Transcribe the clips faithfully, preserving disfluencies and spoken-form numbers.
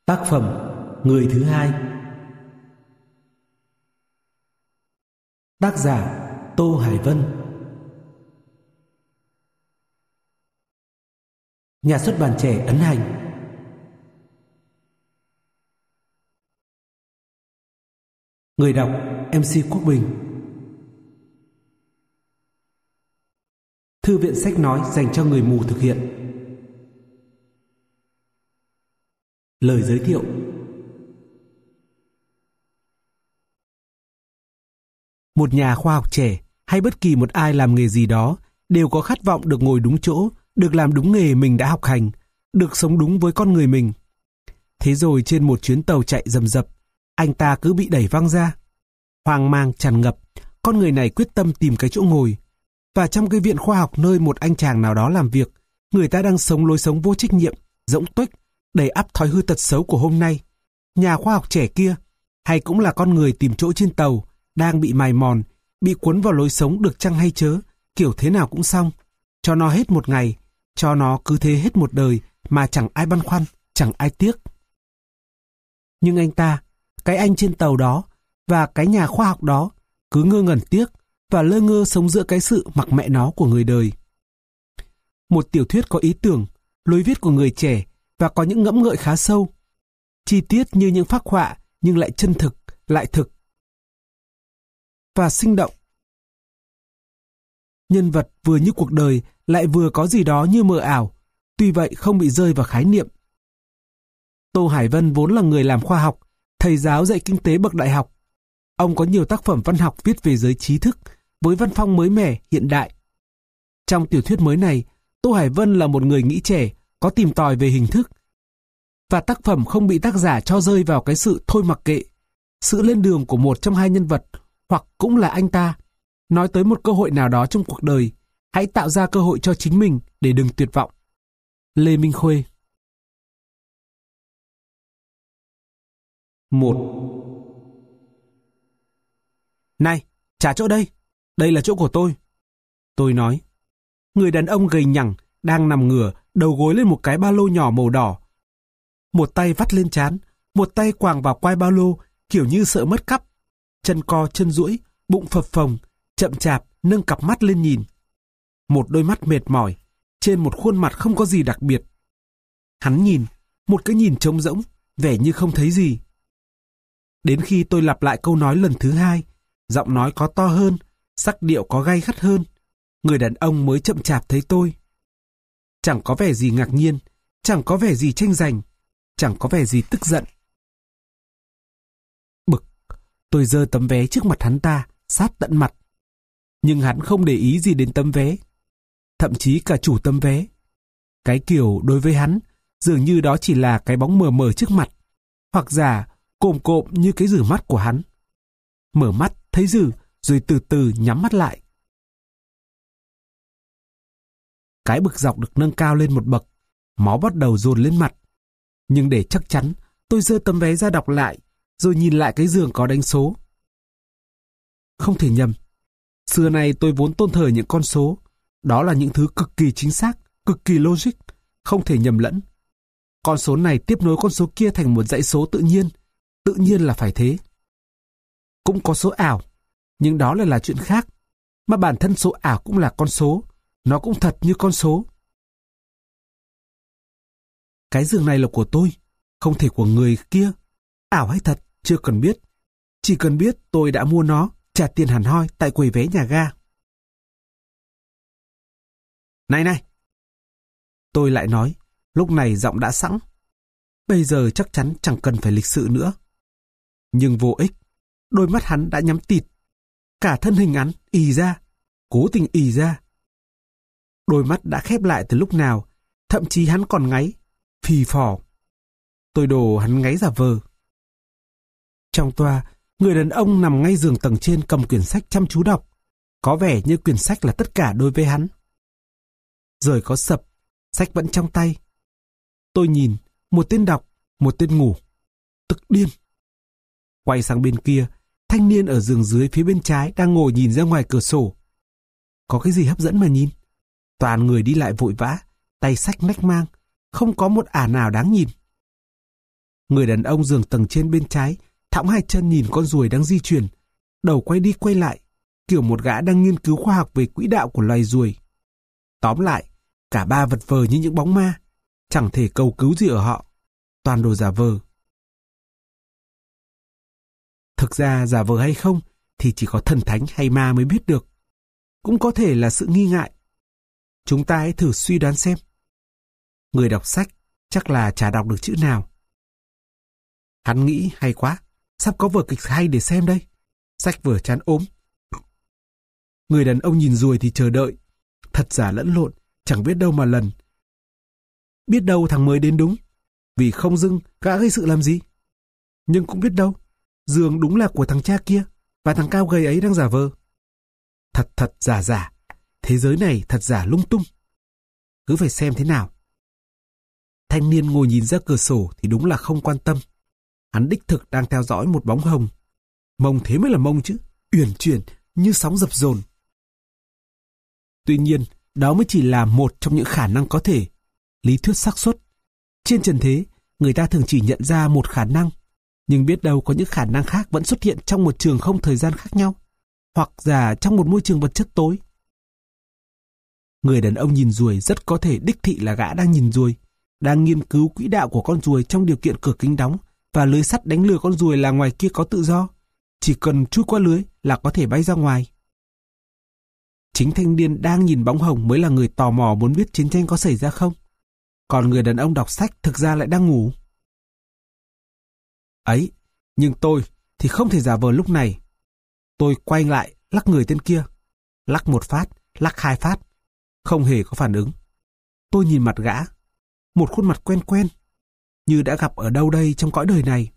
Tác phẩm Người thứ hai. Tác giả Tô Hải Vân. Nhà xuất bản Trẻ ấn hành. Người đọc em xê Quốc Bình. Thư viện sách nói dành cho người mù thực hiện. Lời giới thiệu. Một nhà khoa học trẻ hay bất kỳ một ai làm nghề gì đó đều có khát vọng được ngồi đúng chỗ, được làm đúng nghề mình đã học hành, được sống đúng với con người mình. Thế rồi trên một chuyến tàu chạy rầm rập, anh ta cứ bị đẩy văng ra. Hoang mang tràn ngập, con người này quyết tâm tìm cái chỗ ngồi. Và trong cái viện khoa học nơi một anh chàng nào đó làm việc, người ta đang sống lối sống vô trách nhiệm, rỗng tuếch, đầy ắp thói hư tật xấu của hôm nay. Nhà khoa học trẻ kia, hay cũng là con người tìm chỗ trên tàu, đang bị mài mòn, bị cuốn vào lối sống được chăng hay chớ, kiểu thế nào cũng xong. Cho nó hết một ngày, cho nó cứ thế hết một đời mà chẳng ai băn khoăn, chẳng ai tiếc. Nhưng anh ta, cái anh trên tàu đó và cái nhà khoa học đó cứ ngơ ngẩn tiếc và lơ ngơ sống giữa cái sự mặc mẹ nó của người đời. Một tiểu thuyết có ý tưởng, lối viết của người trẻ và có những ngẫm ngợi khá sâu. Chi tiết như những phác họa nhưng lại chân thực, lại thực và sinh động. Nhân vật vừa như cuộc đời lại vừa có gì đó như mờ ảo, tuy vậy không bị rơi vào khái niệm. Tô Hải Vân vốn là người làm khoa học, thầy giáo dạy kinh tế bậc đại học. Ông có nhiều tác phẩm văn học viết về giới trí thức, với văn phong mới mẻ, hiện đại. Trong tiểu thuyết mới này, Tô Hải Vân là một người nghĩ trẻ, có tìm tòi về hình thức. Và tác phẩm không bị tác giả cho rơi vào cái sự thôi mặc kệ, sự lên đường của một trong hai nhân vật, hoặc cũng là anh ta, nói tới một cơ hội nào đó trong cuộc đời, hãy tạo ra cơ hội cho chính mình để đừng tuyệt vọng. Lê Minh Khuê. Một. Này, trả chỗ đây. Đây là chỗ của tôi. Tôi nói. Người đàn ông gầy nhẳng đang nằm ngửa, đầu gối lên một cái ba lô nhỏ màu đỏ. Một tay vắt lên trán, một tay quàng vào quai ba lô, kiểu như sợ mất cắp. Chân co chân duỗi, bụng phập phồng, chậm chạp nâng cặp mắt lên nhìn. Một đôi mắt mệt mỏi, trên một khuôn mặt không có gì đặc biệt. Hắn nhìn, một cái nhìn trống rỗng, vẻ như không thấy gì. Đến khi tôi lặp lại câu nói lần thứ hai, giọng nói có to hơn, sắc điệu có gay gắt hơn, người đàn ông mới chậm chạp thấy tôi. Chẳng có vẻ gì ngạc nhiên, chẳng có vẻ gì tranh giành, chẳng có vẻ gì tức giận. Bực, tôi giơ tấm vé trước mặt hắn ta, sát tận mặt. Nhưng hắn không để ý gì đến tấm vé, thậm chí cả chủ tấm vé. Cái kiểu đối với hắn, dường như đó chỉ là cái bóng mờ mờ trước mặt, hoặc giả cộm cộm như cái rử mắt của hắn. Mở mắt, thấy rử, rồi từ từ nhắm mắt lại. Cái bực dọc được nâng cao lên một bậc, máu bắt đầu dồn lên mặt. Nhưng để chắc chắn, tôi giơ tấm vé ra đọc lại, rồi nhìn lại cái giường có đánh số. Không thể nhầm. Xưa nay tôi vốn tôn thờ những con số. Đó là những thứ cực kỳ chính xác, cực kỳ logic, không thể nhầm lẫn. Con số này tiếp nối con số kia thành một dãy số tự nhiên. Tự nhiên là phải thế. Cũng có số ảo, nhưng đó lại là chuyện khác. Mà bản thân số ảo cũng là con số. Nó cũng thật như con số. Cái giường này là của tôi, không thể của người kia. Ảo hay thật, chưa cần biết. Chỉ cần biết tôi đã mua nó, trả tiền hẳn hoi tại quầy vé nhà ga. Này này! Tôi lại nói, lúc này giọng đã sẵn. Bây giờ chắc chắn chẳng cần phải lịch sự nữa. Nhưng vô ích, đôi mắt hắn đã nhắm tịt. Cả thân hình hắn ì ra, cố tình ì ra. Đôi mắt đã khép lại từ lúc nào, thậm chí hắn còn ngáy, phì phò. Tôi đồ hắn ngáy giả vờ. Trong toa, người đàn ông nằm ngay giường tầng trên cầm quyển sách chăm chú đọc. Có vẻ như quyển sách là tất cả đối với hắn. Rời có sập, sách vẫn trong tay. Tôi nhìn, một tên đọc, một tên ngủ. Tức điên. Quay sang bên kia, thanh niên ở giường dưới phía bên trái đang ngồi nhìn ra ngoài cửa sổ. Có cái gì hấp dẫn mà nhìn? Toàn người đi lại vội vã, tay xách nách mang, không có một ả nào đáng nhìn. Người đàn ông giường tầng trên bên trái, thõng hai chân nhìn con ruồi đang di chuyển, đầu quay đi quay lại, kiểu một gã đang nghiên cứu khoa học về quỹ đạo của loài ruồi. Tóm lại, cả ba vật vờ như những bóng ma, chẳng thể cầu cứu gì ở họ, toàn đồ giả vờ. Thực ra giả vờ hay không thì chỉ có thần thánh hay ma mới biết được. Cũng có thể là sự nghi ngại. Chúng ta hãy thử suy đoán xem. Người đọc sách chắc là chả đọc được chữ nào. Hắn nghĩ hay quá, sắp có vở kịch hay để xem đây. Sách vở chán ốm. Người đàn ông nhìn ruồi thì chờ đợi. Thật giả lẫn lộn, chẳng biết đâu mà lần. Biết đâu thằng mới đến đúng, vì không dưng gã gây sự làm gì. Nhưng cũng biết đâu, giường đúng là của thằng cha kia, và thằng cao gầy ấy đang giả vờ. Thật thật giả giả, thế giới này thật giả lung tung. Cứ phải xem thế nào. Thanh niên ngồi nhìn ra cửa sổ thì đúng là không quan tâm. Hắn đích thực đang theo dõi một bóng hồng. Mông thế mới là mông chứ, uyển chuyển như sóng dập dồn. Tuy nhiên, đó mới chỉ là một trong những khả năng có thể. Lý thuyết xác suất. Trên trần thế, người ta thường chỉ nhận ra một khả năng, nhưng biết đâu có những khả năng khác vẫn xuất hiện trong một trường không thời gian khác nhau, hoặc giả trong một môi trường vật chất tối. Người đàn ông nhìn ruồi rất có thể đích thị là gã đang nhìn ruồi, đang nghiên cứu quỹ đạo của con ruồi trong điều kiện cửa kính đóng và lưới sắt đánh lừa con ruồi là ngoài kia có tự do, chỉ cần chui qua lưới là có thể bay ra ngoài. Chính thanh niên đang nhìn bóng hồng mới là người tò mò muốn biết chiến tranh có xảy ra không, còn người đàn ông đọc sách thực ra lại đang ngủ. Ấy, nhưng tôi thì không thể giả vờ lúc này. Tôi quay lại lắc người tên kia, lắc một phát, lắc hai phát, không hề có phản ứng. Tôi nhìn mặt gã, một khuôn mặt quen quen, như đã gặp ở đâu đây trong cõi đời này.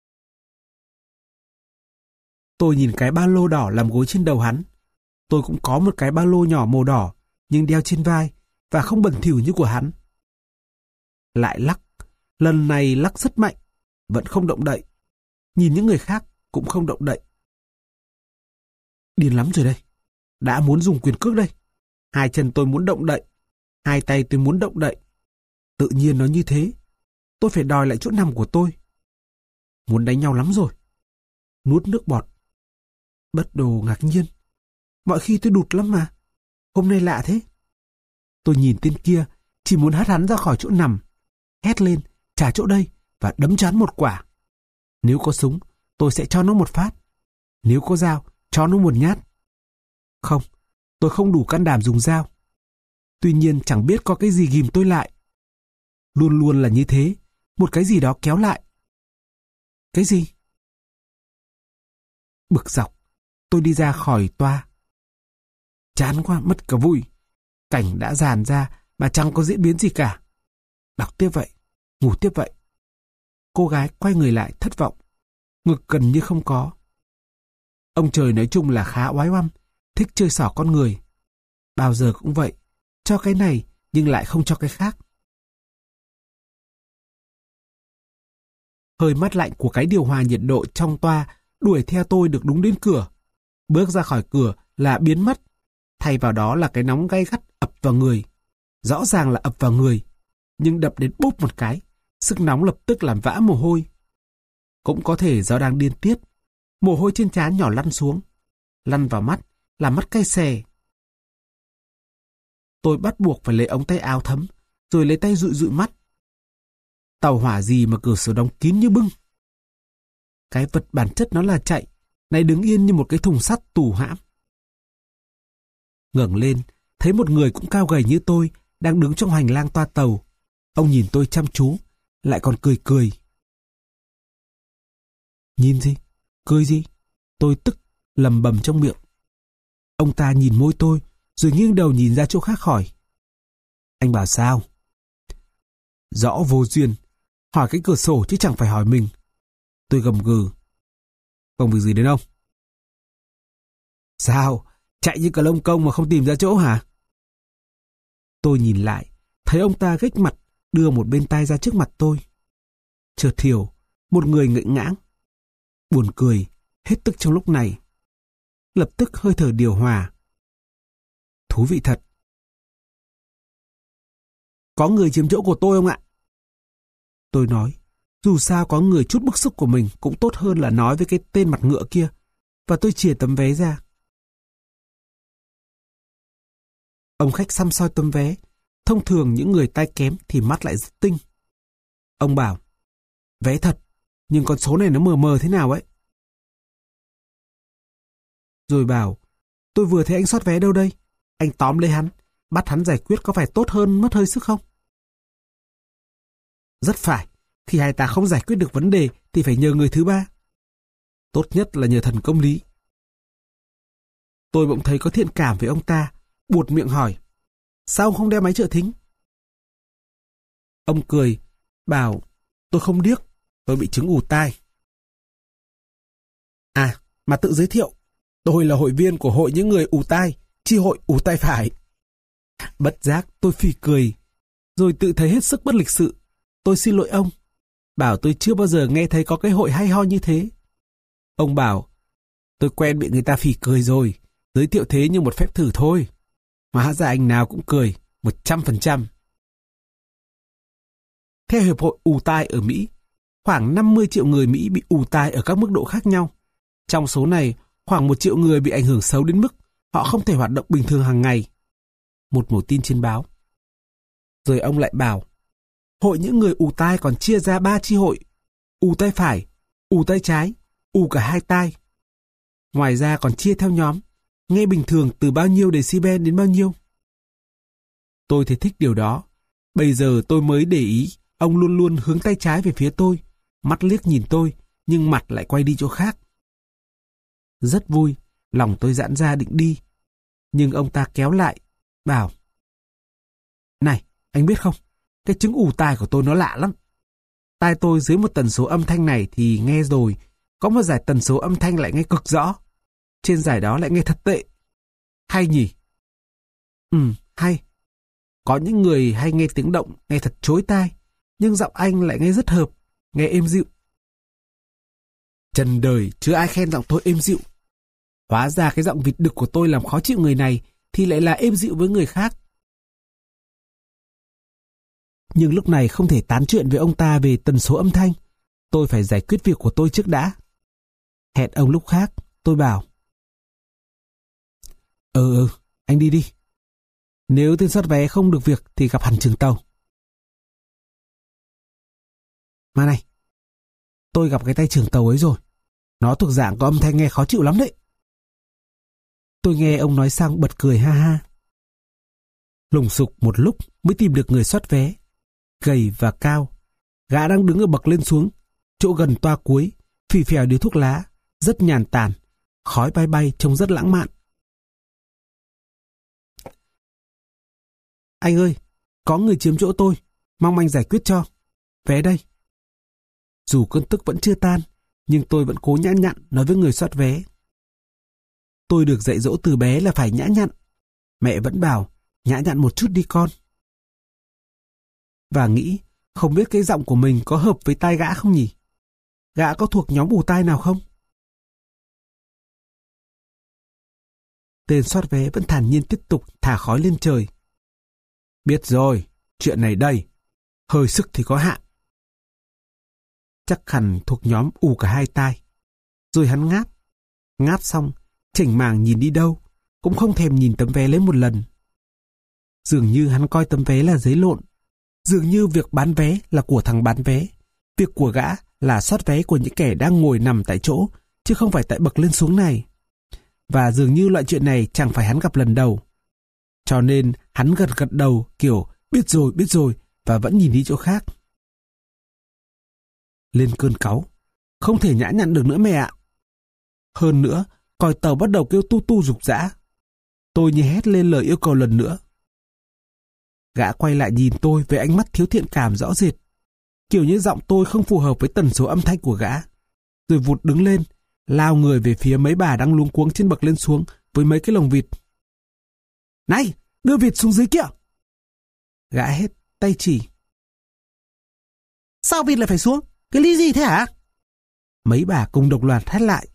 Tôi nhìn cái ba lô đỏ làm gối trên đầu hắn. Tôi cũng có một cái ba lô nhỏ màu đỏ, nhưng đeo trên vai và không bẩn thỉu như của hắn. Lại lắc, lần này lắc rất mạnh, vẫn không động đậy. Nhìn những người khác cũng không động đậy. Điên lắm rồi đây, đã muốn dùng quyền cước đây. Hai chân tôi muốn động đậy, hai tay tôi muốn động đậy. Tự nhiên nó như thế, tôi phải đòi lại chỗ nằm của tôi. Muốn đánh nhau lắm rồi. Nuốt nước bọt. Bất đồ ngạc nhiên. Mọi khi tôi đụt lắm mà. Hôm nay lạ thế. Tôi nhìn tên kia, chỉ muốn hất hắn ra khỏi chỗ nằm. Hét lên, trả chỗ đây, và đấm cho hắn một quả. Nếu có súng, tôi sẽ cho nó một phát. Nếu có dao, cho nó một nhát. Không, tôi không đủ can đảm dùng dao. Tuy nhiên chẳng biết có cái gì ghìm tôi lại. Luôn luôn là như thế, một cái gì đó kéo lại. Cái gì? Bực dọc, tôi đi ra khỏi toa. Chán quá, mất cả vui. Cảnh đã dàn ra mà chẳng có diễn biến gì cả. Đọc tiếp vậy, ngủ tiếp vậy. Cô gái quay người lại thất vọng. Ngực gần như không có. Ông trời nói chung là khá oái oăm, thích chơi xỏ con người. Bao giờ cũng vậy, cho cái này nhưng lại không cho cái khác. Hơi mát lạnh của cái điều hòa nhiệt độ trong toa đuổi theo tôi được đúng đến cửa. Bước ra khỏi cửa là biến mất. Thay vào đó là cái nóng gay gắt ập vào người. Rõ ràng là ập vào người, nhưng đập đến bốp một cái, sức nóng lập tức làm vã mồ hôi. Cũng có thể do đang điên tiết, mồ hôi trên trán nhỏ lăn xuống, lăn vào mắt, làm mắt cay xè. Tôi bắt buộc phải lấy ống tay áo thấm, rồi lấy tay dụi dụi mắt. Tàu hỏa gì mà cửa sổ đóng kín như bưng. Cái vật bản chất nó là chạy, này đứng yên như một cái thùng sắt tù hãm. Ngẩng lên, thấy một người cũng cao gầy như tôi đang đứng trong hành lang toa tàu. Ông nhìn tôi chăm chú, lại còn cười cười. Nhìn gì? Cười gì? Tôi tức, lầm bầm trong miệng. Ông ta nhìn môi tôi, rồi nghiêng đầu nhìn ra chỗ khác hỏi. Anh bảo sao? Rõ vô duyên, hỏi cái cửa sổ chứ chẳng phải hỏi mình. Tôi gầm gừ. Không việc gì đến ông? Sao? Chạy như cờ lông công mà không tìm ra chỗ hả? Tôi nhìn lại, thấy ông ta gách mặt, đưa một bên tay ra trước mặt tôi. Chợt hiểu, một người ngậy ngãng. Buồn cười, hết tức trong lúc này. Lập tức hơi thở điều hòa. Thú vị thật. Có người chiếm chỗ của tôi không ạ? Tôi nói, Dù sao có người chút bức xúc của mình cũng tốt hơn là nói với cái tên mặt ngựa kia. Và tôi chìa tấm vé ra. Ông khách săm soi tấm vé. Thông thường những người tay kém thì mắt lại rất tinh. Ông bảo, vé thật, nhưng con số này nó mờ mờ thế nào ấy. Rồi bảo, tôi vừa thấy anh soát vé đâu đây. Anh tóm lấy hắn, bắt hắn giải quyết có phải tốt hơn mất hơi sức không? Rất phải, thì hai ta không giải quyết được vấn đề thì phải nhờ người thứ ba. Tốt nhất là nhờ thần công lý. Tôi bỗng thấy có thiện cảm với ông ta, buột miệng hỏi, sao ông không đeo máy trợ thính? Ông cười, bảo, tôi không điếc, tôi bị chứng ù tai. À, mà tự giới thiệu, tôi là hội viên của hội những người ù tai, chi hội ù tai phải. Bất giác tôi phì cười, rồi tự thấy hết sức bất lịch sự. Tôi xin lỗi ông, bảo tôi chưa bao giờ nghe thấy có cái hội hay ho như thế. Ông bảo, tôi quen bị người ta phì cười rồi, giới thiệu thế như một phép thử thôi. Mà hóa ra anh nào cũng cười, một trăm phần trăm. Theo Hiệp hội ù tai ở Mỹ, khoảng năm mươi triệu người Mỹ bị ù tai ở các mức độ khác nhau. Trong số này, khoảng một triệu người bị ảnh hưởng xấu đến mức họ không thể hoạt động bình thường hàng ngày. Một mẩu tin trên báo. Rồi ông lại bảo, hội những người ù tai còn chia ra ba chi hội: ù tai phải, ù tai trái, ù cả hai tai. Ngoài ra còn chia theo nhóm, nghe bình thường từ bao nhiêu decibel đến bao nhiêu. Tôi thấy thích điều đó. Bây giờ tôi mới để ý, ông luôn luôn hướng tay trái về phía tôi, mắt liếc nhìn tôi, nhưng mặt lại quay đi chỗ khác. Rất vui, lòng tôi giãn ra định đi. Nhưng ông ta kéo lại, bảo, này, anh biết không, cái chứng ù tai của tôi nó lạ lắm. Tai tôi dưới một tần số âm thanh này thì nghe rồi, có một giải tần số âm thanh lại nghe cực rõ. Trên giải đó lại nghe thật tệ. Hay nhỉ? Ừ, hay. Có những người hay nghe tiếng động, nghe thật chối tai, nhưng giọng anh lại nghe rất hợp, nghe êm dịu. Trần đời chưa ai khen giọng tôi êm dịu. Hóa ra cái giọng vịt đực của tôi làm khó chịu người này thì lại là êm dịu với người khác. Nhưng lúc này không thể tán chuyện với ông ta về tần số âm thanh. Tôi phải giải quyết việc của tôi trước đã. Hẹn ông lúc khác, tôi bảo. Ừ ừ, anh đi đi. Nếu tên soát vé không được việc thì gặp hẳn trường tàu. Mà này, tôi gặp cái tay trưởng tàu ấy rồi. Nó thuộc dạng có âm thanh nghe khó chịu lắm đấy. Tôi nghe ông nói xong bật cười ha ha. Lùng sục một lúc mới tìm được người soát vé. Gầy và cao. Gã đang đứng ở bậc lên xuống, chỗ gần toa cuối, phì phèo điếu thuốc lá, rất nhàn tản, khói bay bay trông rất lãng mạn. Anh ơi, có người chiếm chỗ tôi, mong anh giải quyết cho. Vé đây. Dù cơn tức vẫn chưa tan, nhưng tôi vẫn cố nhã nhặn nói với người soát vé. Tôi được dạy dỗ từ bé là phải nhã nhặn. Mẹ vẫn bảo, nhã nhặn một chút đi con. Và nghĩ, không biết cái giọng của mình có hợp với tai gã không nhỉ? Gã có thuộc nhóm ù tai nào không? Tên soát vé vẫn thản nhiên tiếp tục thả khói lên trời. Biết rồi, chuyện này đây. Hơi sức thì có hạn. Chắc hẳn thuộc nhóm ù cả hai tai. Rồi hắn ngáp. Ngáp xong, chảnh màng nhìn đi đâu, cũng không thèm nhìn tấm vé lấy một lần. Dường như hắn coi tấm vé là giấy lộn. Dường như việc bán vé là của thằng bán vé. Việc của gã là soát vé của những kẻ đang ngồi nằm tại chỗ, chứ không phải tại bậc lên xuống này. Và dường như loại chuyện này chẳng phải hắn gặp lần đầu. Cho nên hắn gật gật đầu kiểu biết rồi, biết rồi, và vẫn nhìn đi chỗ khác. Lên cơn cáu. Không thể nhã nhặn được nữa mẹ ạ. Hơn nữa, còi tàu bắt đầu kêu tu tu rục rã. Tôi như hét lên lời yêu cầu lần nữa. Gã quay lại nhìn tôi với ánh mắt thiếu thiện cảm rõ rệt. Kiểu như giọng tôi không phù hợp với tần số âm thanh của gã. Rồi vụt đứng lên, lao người về phía mấy bà đang luống cuống trên bậc lên xuống với mấy cái lồng vịt. Này, đưa vịt xuống dưới kia. Gã hét, tay chỉ. Sao vịt lại phải xuống? Cái lý gì thế hả? Mấy bà cùng đồng loạt hét lại.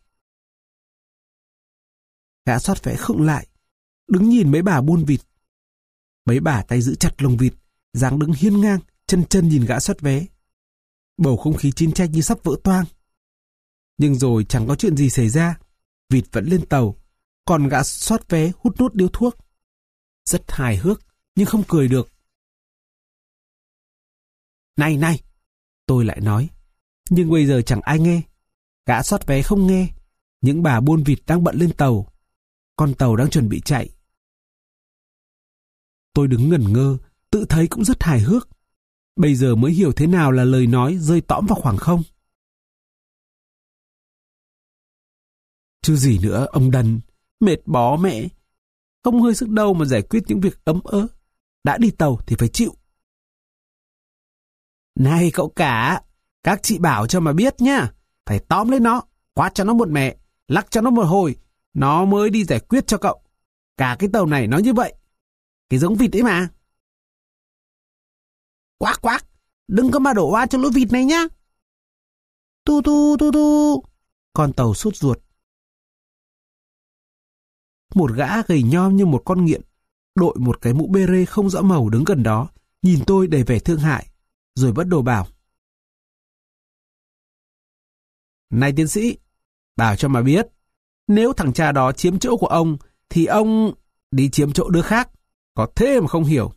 Gã soát vé khựng lại, đứng nhìn mấy bà buôn vịt. Mấy bà tay giữ chặt lồng vịt, dáng đứng hiên ngang, chân chân nhìn gã soát vé. Bầu không khí chiến tranh như sắp vỡ toang. Nhưng rồi chẳng có chuyện gì xảy ra. Vịt vẫn lên tàu, còn gã soát vé hút nốt điếu thuốc. Rất hài hước, nhưng không cười được. Này này, tôi lại nói. Nhưng bây giờ chẳng ai nghe. Gã soát vé không nghe. Những bà buôn vịt đang bận lên tàu. Con tàu đang chuẩn bị chạy. Tôi đứng ngẩn ngơ, tự thấy cũng rất hài hước. Bây giờ mới hiểu thế nào là lời nói rơi tõm vào khoảng không. Chứ gì nữa, ông đần. Mệt bó mẹ. Không hơi sức đâu mà giải quyết những việc ấm ớ. Đã đi tàu thì phải chịu. Này cậu cả, các chị bảo cho mà biết nhá. Phải tóm lấy nó, quát cho nó một mẹ, lắc cho nó một hồi, nó mới đi giải quyết cho cậu. Cả cái tàu này nó như vậy. Cái giống vịt ấy mà. Quác quác, đừng có mà đổ oan cho lũ vịt này nhá. Tu tu tu tu. Con tàu sốt ruột. Một gã gầy nhom như một con nghiện, đội một cái mũ bê rê không rõ màu đứng gần đó, nhìn tôi đầy vẻ thương hại, rồi bắt đầu bảo. Này tiến sĩ, bảo cho mà biết, nếu thằng cha đó chiếm chỗ của ông, thì ông đi chiếm chỗ đứa khác. Có thế mà không hiểu.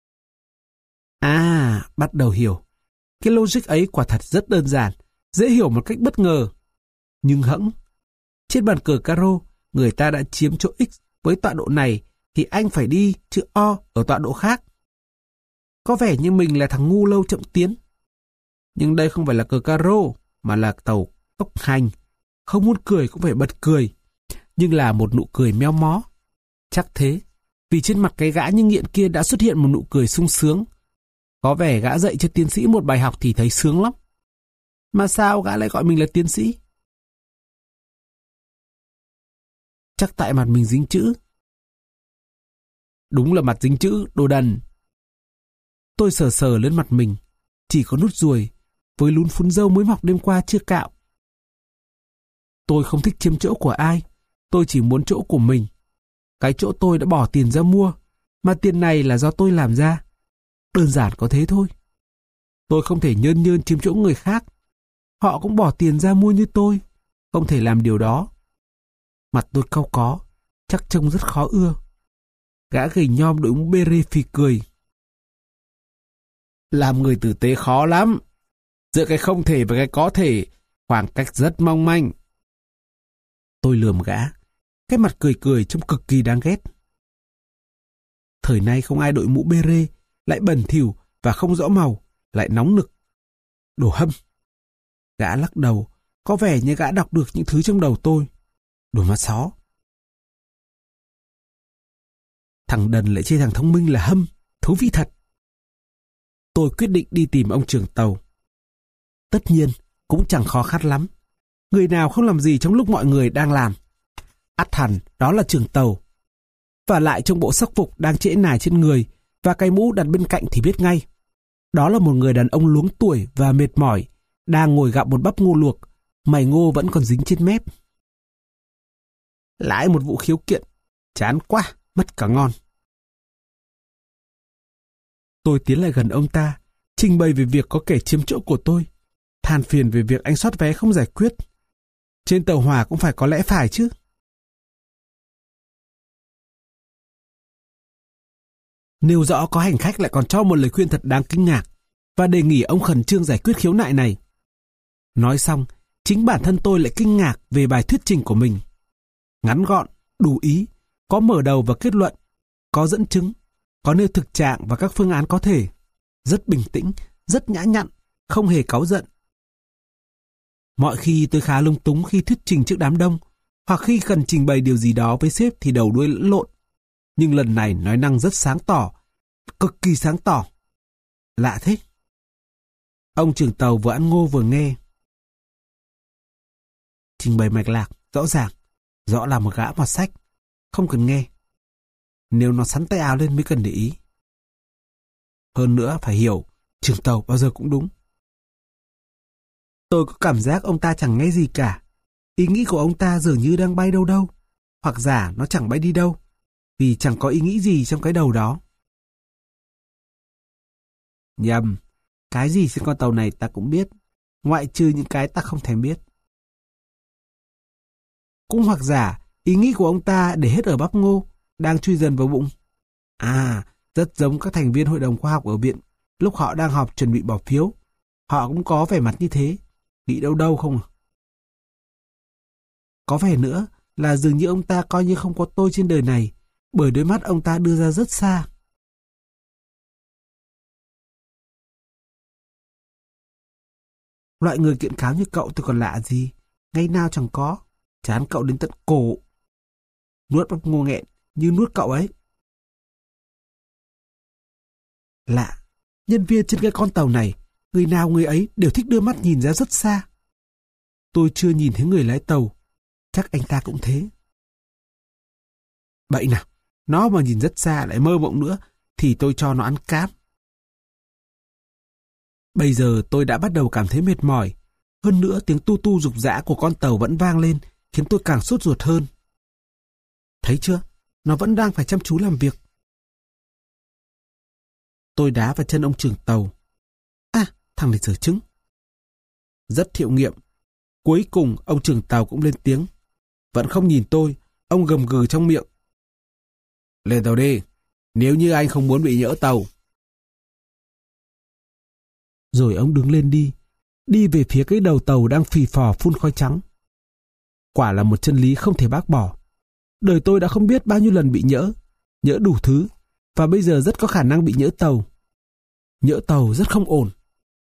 À, bắt đầu hiểu. Cái logic ấy quả thật rất đơn giản, dễ hiểu một cách bất ngờ. Nhưng hẫng, trên bàn cờ caro, người ta đã chiếm chỗ X với tọa độ này, thì anh phải đi chữ O ở tọa độ khác. Có vẻ như mình là thằng ngu lâu chậm tiến. Nhưng đây không phải là cờ caro, mà là tàu tốc hành. Không muốn cười cũng phải bật cười, nhưng là một nụ cười méo mó. Chắc thế, vì trên mặt cái gã như nghiện kia đã xuất hiện một nụ cười sung sướng. Có vẻ gã dạy cho tiến sĩ một bài học thì thấy sướng lắm. Mà sao gã lại gọi mình là tiến sĩ? Chắc tại mặt mình dính chữ. Đúng là mặt dính chữ, đồ đần. Tôi sờ sờ lên mặt mình, chỉ có nút ruồi, với lún phún râu mới mọc đêm qua chưa cạo. Tôi không thích chiếm chỗ của ai, tôi chỉ muốn chỗ của mình. Cái chỗ tôi đã bỏ tiền ra mua, mà tiền này là do tôi làm ra. Đơn giản có thế thôi. Tôi không thể nhơn nhơn chiếm chỗ người khác. Họ cũng bỏ tiền ra mua như tôi, không thể làm điều đó. Mặt tôi cau có, chắc trông rất khó ưa. Gã gầy nhom đội mũ bê rê phì cười. Làm người tử tế khó lắm. Giữa cái không thể và cái có thể, khoảng cách rất mong manh. Tôi lườm gã, cái mặt cười cười trông cực kỳ đáng ghét. Thời nay không ai đội mũ bê rê, lại bẩn thỉu và không rõ màu, lại nóng nực. Đồ hâm. Gã lắc đầu, có vẻ như gã đọc được những thứ trong đầu tôi. Đồ mắt xó. Thằng đần lại chê thằng thông minh là hâm, thú vị thật. Tôi quyết định đi tìm ông trưởng tàu. Tất nhiên, cũng chẳng khó khăn lắm. Người nào không làm gì trong lúc mọi người đang làm. Ắt hẳn, đó là trưởng tàu. Và lại trong bộ sắc phục đang trễ nải trên người và cái mũ đặt bên cạnh thì biết ngay. Đó là một người đàn ông luống tuổi và mệt mỏi, đang ngồi gặm một bắp ngô luộc, mày ngô vẫn còn dính trên mép. Lại một vụ khiếu kiện, chán quá, mất cả ngon. Tôi tiến lại gần ông ta, trình bày về việc có kẻ chiếm chỗ của tôi, than phiền về việc anh soát vé không giải quyết. Trên tàu hỏa cũng phải có lẽ phải chứ. Nêu rõ có hành khách lại còn cho một lời khuyên thật đáng kinh ngạc và đề nghị ông khẩn trương giải quyết khiếu nại này. Nói xong, chính bản thân tôi lại kinh ngạc về bài thuyết trình của mình. Ngắn gọn, đủ ý, có mở đầu và kết luận, có dẫn chứng, có nêu thực trạng và các phương án có thể. Rất bình tĩnh, rất nhã nhặn, không hề cáu giận. Mọi khi tôi khá lung túng khi thuyết trình trước đám đông, hoặc khi cần trình bày điều gì đó với sếp thì đầu đuôi lẫn lộn. Nhưng lần này nói năng rất sáng tỏ, cực kỳ sáng tỏ. Lạ thế. Ông trưởng tàu vừa ăn ngô vừa nghe. Trình bày mạch lạc, rõ ràng, rõ là một gã mọt sách, không cần nghe. Nếu nó sắn tay áo lên mới cần để ý. Hơn nữa phải hiểu, trưởng tàu bao giờ cũng đúng. Tôi có cảm giác ông ta chẳng nghe gì cả. Ý nghĩ của ông ta dường như đang bay đâu đâu, hoặc giả nó chẳng bay đi đâu, vì chẳng có ý nghĩ gì trong cái đầu đó. Nhầm, cái gì trên con tàu này ta cũng biết, ngoại trừ những cái ta không thèm biết. Cũng hoặc giả, ý nghĩ của ông ta để hết ở bắp ngô, đang chui dần vào bụng. À, rất giống các thành viên hội đồng khoa học ở viện, lúc họ đang họp chuẩn bị bỏ phiếu. Họ cũng có vẻ mặt như thế, nghĩ đâu đâu không à? Có vẻ nữa là dường như ông ta coi như không có tôi trên đời này, bởi đôi mắt ông ta đưa ra rất xa. Loại người kiện cáo như cậu tôi còn lạ gì, ngày nào chẳng có, chán cậu đến tận cổ. Nuốt bắp ngô nghẹn như nuốt cậu ấy. Lạ, nhân viên trên cái con tàu này, người nào người ấy đều thích đưa mắt nhìn ra rất xa. Tôi chưa nhìn thấy người lái tàu, chắc anh ta cũng thế. Bậy nào, nó mà nhìn rất xa lại mơ mộng nữa, thì tôi cho nó ăn cám. Bây giờ tôi đã bắt đầu cảm thấy mệt mỏi. Hơn nữa tiếng tu tu rục rã của con tàu vẫn vang lên, khiến tôi càng sốt ruột hơn. Thấy chưa, nó vẫn đang phải chăm chú làm việc. Tôi đá vào chân ông trưởng tàu. À, thằng này dở chứng. Rất hiệu nghiệm. Cuối cùng ông trưởng tàu cũng lên tiếng. Vẫn không nhìn tôi, ông gầm gừ trong miệng. Lên tàu đi, nếu như anh không muốn bị nhỡ tàu. Rồi ông đứng lên đi, đi về phía cái đầu tàu đang phì phò phun khói trắng. Quả là một chân lý không thể bác bỏ. Đời tôi đã không biết bao nhiêu lần bị nhỡ, nhỡ đủ thứ, và bây giờ rất có khả năng bị nhỡ tàu. Nhỡ tàu rất không ổn.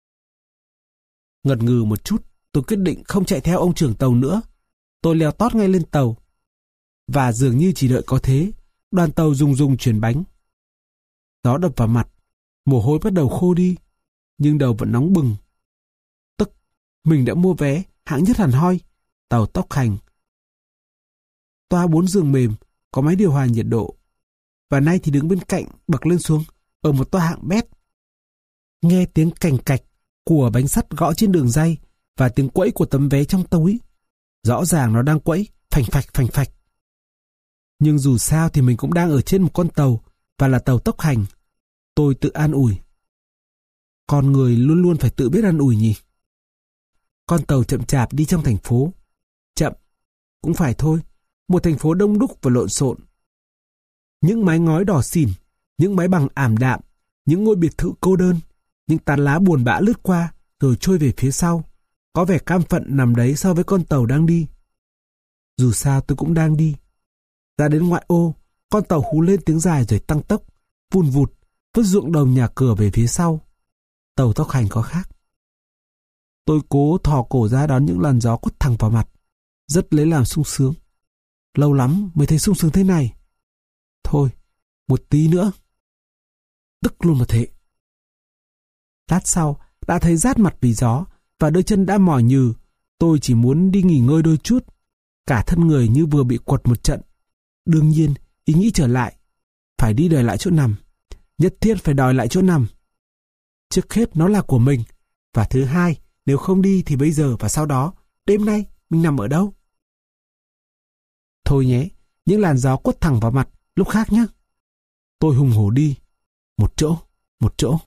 Ngật ngừ một chút, tôi quyết định không chạy theo ông trưởng tàu nữa. Tôi leo tót ngay lên tàu. Và dường như chỉ đợi có thế, đoàn tàu rùng rùng chuyển bánh. Gió đập vào mặt, mồ hôi bắt đầu khô đi, nhưng đầu vẫn nóng bừng. Tức, mình đã mua vé hạng nhất hẳn hoi, tàu tốc hành. Toa bốn giường mềm, có máy điều hòa nhiệt độ. Và nay thì đứng bên cạnh, bậc lên xuống, ở một toa hạng bét. Nghe tiếng cành cạch của bánh sắt gõ trên đường ray và tiếng quẫy của tấm vé trong túi. Rõ ràng nó đang quẫy, phành phạch phành phạch. Nhưng dù sao thì mình cũng đang ở trên một con tàu, và là tàu tốc hành. Tôi tự an ủi. Con người luôn luôn phải tự biết an ủi nhỉ. Con tàu chậm chạp đi trong thành phố. Chậm, cũng phải thôi. Một thành phố đông đúc và lộn xộn. Những mái ngói đỏ xỉn, những mái bằng ảm đạm, những ngôi biệt thự cô đơn, những tán lá buồn bã lướt qua rồi trôi về phía sau, có vẻ cam phận nằm đấy so với con tàu đang đi. Dù sao tôi cũng đang đi. Ra đến ngoại ô, con tàu hú lên tiếng dài rồi tăng tốc, vùn vụt, vứt ruộng đồng nhà cửa về phía sau. Tàu tốc hành có khác. Tôi cố thò cổ ra đón những làn gió quất thẳng vào mặt, rất lấy làm sung sướng. Lâu lắm mới thấy sung sướng thế này. Thôi, một tí nữa. Tức luôn mà thế. Lát sau, đã thấy rát mặt vì gió, và đôi chân đã mỏi nhừ. Tôi chỉ muốn đi nghỉ ngơi đôi chút. Cả thân người như vừa bị quật một trận. Đương nhiên, ý nghĩ trở lại. Phải đi đòi lại chỗ nằm. Nhất thiết phải đòi lại chỗ nằm. Trước hết nó là của mình. Và thứ hai, nếu không đi thì bây giờ và sau đó, đêm nay mình nằm ở đâu? Thôi nhé, những làn gió quất thẳng vào mặt, lúc khác nhé. Tôi hùng hổ đi. Một chỗ, một chỗ.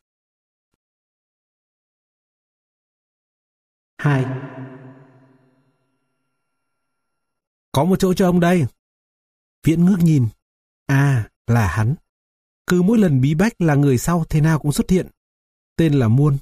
Hai. Có một chỗ cho ông đây. Viễn ngước nhìn. À, là hắn. Cứ mỗi lần bí bách là người sau thế nào cũng xuất hiện. Tên là Muôn.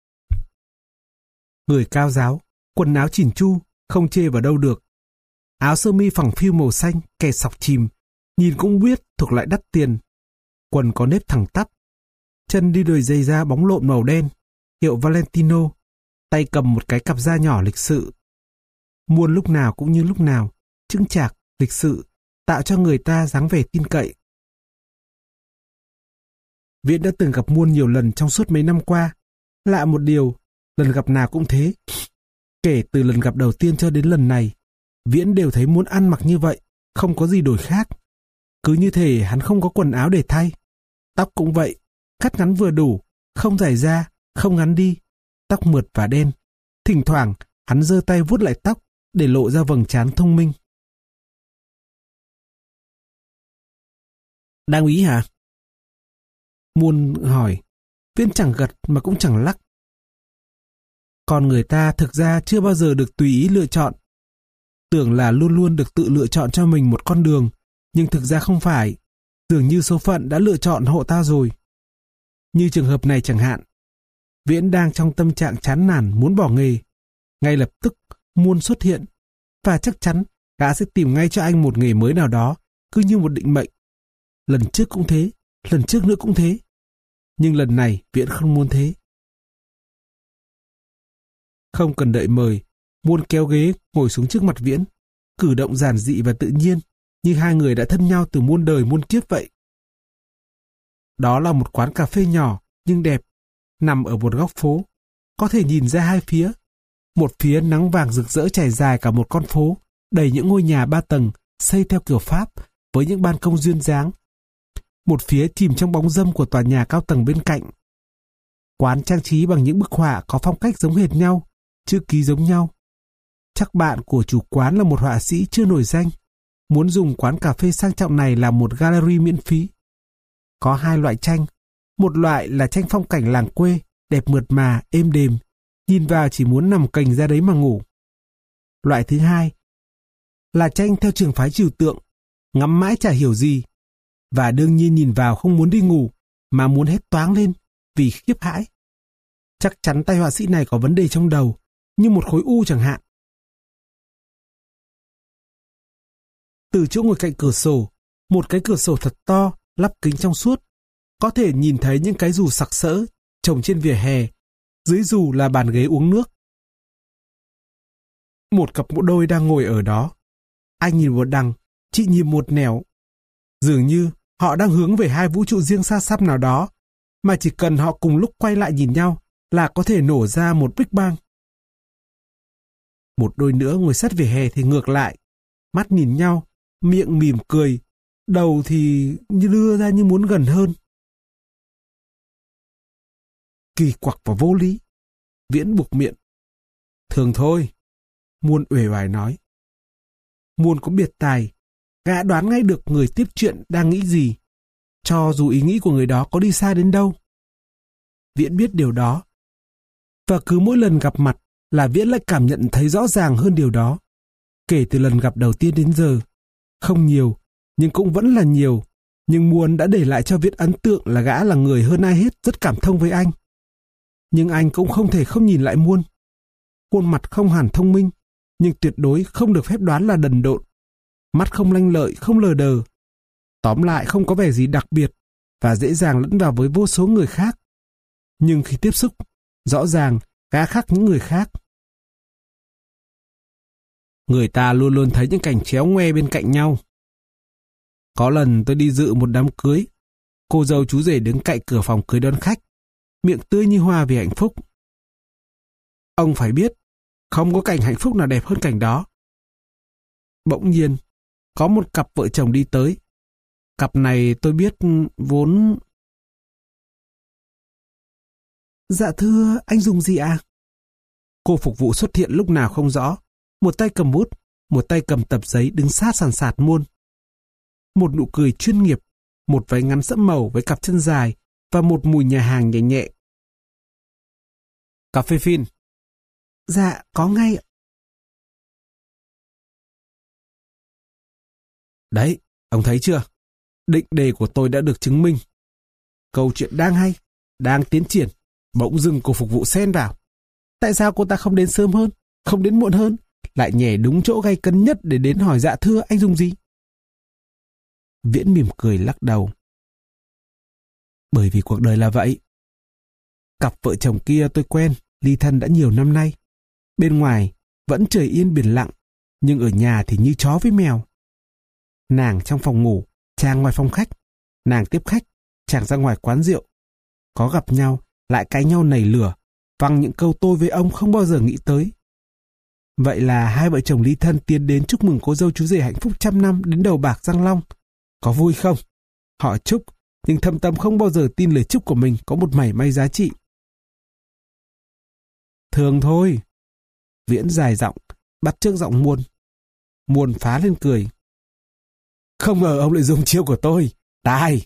Người cao ráo, quần áo chỉn chu, không chê vào đâu được. Áo sơ mi phẳng phiu màu xanh, kè sọc chìm, nhìn cũng biết thuộc loại đắt tiền. Quần có nếp thẳng tắp. Chân đi đôi giày da bóng lộn màu đen, hiệu Valentino, tay cầm một cái cặp da nhỏ lịch sự. Muôn lúc nào cũng như lúc nào, chững chạc, lịch sự, tạo cho người ta dáng vẻ tin cậy. Viễn đã từng gặp Muôn nhiều lần trong suốt mấy năm qua. Lạ một điều, lần gặp nào cũng thế. Kể từ lần gặp đầu tiên cho đến lần này, Viễn đều thấy Muôn ăn mặc như vậy, không có gì đổi khác. Cứ như thể hắn không có quần áo để thay. Tóc cũng vậy, cắt ngắn vừa đủ, không dài ra, không ngắn đi. Tóc mượt và đen. Thỉnh thoảng, hắn giơ tay vuốt lại tóc để lộ ra vầng trán thông minh. Đang ý hả? Muôn hỏi. Viễn chẳng gật mà cũng chẳng lắc. Còn người ta thực ra chưa bao giờ được tùy ý lựa chọn. Tưởng là luôn luôn được tự lựa chọn cho mình một con đường, nhưng thực ra không phải. Dường như số phận đã lựa chọn hộ ta rồi. Như trường hợp này chẳng hạn. Viễn đang trong tâm trạng chán nản muốn bỏ nghề. Ngay lập tức Muôn xuất hiện, và chắc chắn gã sẽ tìm ngay cho anh một nghề mới nào đó, cứ như một định mệnh. Lần trước cũng thế, lần trước nữa cũng thế. Nhưng lần này Viễn không muốn thế. Không cần đợi mời, Muôn kéo ghế ngồi xuống trước mặt Viễn, cử động giản dị và tự nhiên, như hai người đã thân nhau từ muôn đời muôn kiếp vậy. Đó là một quán cà phê nhỏ nhưng đẹp, nằm ở một góc phố, có thể nhìn ra hai phía. Một phía nắng vàng rực rỡ trải dài cả một con phố, đầy những ngôi nhà ba tầng xây theo kiểu Pháp với những ban công duyên dáng. Một phía chìm trong bóng râm của tòa nhà cao tầng bên cạnh. Quán trang trí bằng những bức họa có phong cách giống hệt nhau, chữ ký giống nhau. Chắc bạn của chủ quán là một họa sĩ chưa nổi danh, muốn dùng quán cà phê sang trọng này làm một gallery miễn phí. Có hai loại tranh, một loại là tranh phong cảnh làng quê, đẹp mượt mà, êm đềm, nhìn vào chỉ muốn nằm cành ra đấy mà ngủ. Loại thứ hai là tranh theo trường phái trừu tượng, ngắm mãi chả hiểu gì, và đương nhiên nhìn vào không muốn đi ngủ, mà muốn hét toáng lên vì khiếp hãi. Chắc chắn tay họa sĩ này có vấn đề trong đầu, như một khối u chẳng hạn. Từ chỗ ngồi cạnh cửa sổ, một cái cửa sổ thật to, lắp kính trong suốt, có thể nhìn thấy những cái dù sặc sỡ trồng trên vỉa hè, dưới dù là bàn ghế uống nước. Một cặp bộ đôi đang ngồi ở đó. Anh nhìn một đằng, chị nhìn một nẻo. Dường như họ đang hướng về hai vũ trụ riêng xa xăm nào đó, mà chỉ cần họ cùng lúc quay lại nhìn nhau là có thể nổ ra một Big Bang. Một đôi nữa ngồi sát vỉa hè thì ngược lại, mắt nhìn nhau, miệng mỉm cười, đầu thì như đưa ra như muốn gần hơn. Kỳ quặc và vô lý. Viễn buộc miệng. Thường thôi, Muôn uể oải nói. Muôn có biệt tài, gã đoán ngay được người tiếp chuyện đang nghĩ gì, cho dù ý nghĩ của người đó có đi xa đến đâu. Viễn biết điều đó, và cứ mỗi lần gặp mặt là Viễn lại cảm nhận thấy rõ ràng hơn điều đó. Kể từ lần gặp đầu tiên đến giờ, không nhiều, nhưng cũng vẫn là nhiều, nhưng Muôn đã để lại cho Viễn ấn tượng là gã là người hơn ai hết rất cảm thông với anh. Nhưng anh cũng không thể không nhìn lại Muôn. Khuôn mặt không hẳn thông minh, nhưng tuyệt đối không được phép đoán là đần độn. Mắt không lanh lợi, không lờ đờ. Tóm lại không có vẻ gì đặc biệt và dễ dàng lẫn vào với vô số người khác. Nhưng khi tiếp xúc, rõ ràng gã khác những người khác. Người ta luôn luôn thấy những cảnh chéo ngoe bên cạnh nhau. Có lần tôi đi dự một đám cưới, cô dâu chú rể đứng cạnh cửa phòng cưới đón khách, miệng tươi như hoa vì hạnh phúc. Ông phải biết, không có cảnh hạnh phúc nào đẹp hơn cảnh đó. Bỗng nhiên, có một cặp vợ chồng đi tới. Cặp này tôi biết vốn... Dạ thưa, anh dùng gì ạ? À? Cô phục vụ xuất hiện lúc nào không rõ. Một tay cầm bút, một tay cầm tập giấy đứng sát sàn sạt Muôn. Một nụ cười chuyên nghiệp, một váy ngắn sẫm màu với cặp chân dài và một mùi nhà hàng nhẹ nhẹ. Cà phê phin. Dạ, có ngay ạ. Đấy, ông thấy chưa? Định đề của tôi đã được chứng minh. Câu chuyện đang hay, đang tiến triển, bỗng dưng cô phục vụ xen vào. Tại sao cô ta không đến sớm hơn, không đến muộn hơn, lại nhảy đúng chỗ gay cấn nhất để đến hỏi dạ thưa anh dùng gì? Viễn mỉm cười lắc đầu. Bởi vì cuộc đời là vậy. Cặp vợ chồng kia tôi quen, ly thân đã nhiều năm nay. Bên ngoài vẫn trời yên biển lặng, nhưng ở nhà thì như chó với mèo. Nàng trong phòng ngủ, chàng ngoài phòng khách. Nàng tiếp khách, chàng ra ngoài quán rượu. Có gặp nhau, lại cãi nhau nảy lửa, văng những câu tôi với ông không bao giờ nghĩ tới. Vậy là hai vợ chồng ly thân tiến đến chúc mừng cô dâu chú rể hạnh phúc trăm năm đến đầu bạc răng long. Có vui không? Họ chúc, nhưng thâm tâm không bao giờ tin lời chúc của mình có một mảy may giá trị. Thường thôi. Viễn dài giọng, bắt chước giọng Muôn. Muôn phá lên cười. Không ngờ ông lại dùng chiêu của tôi. Tài.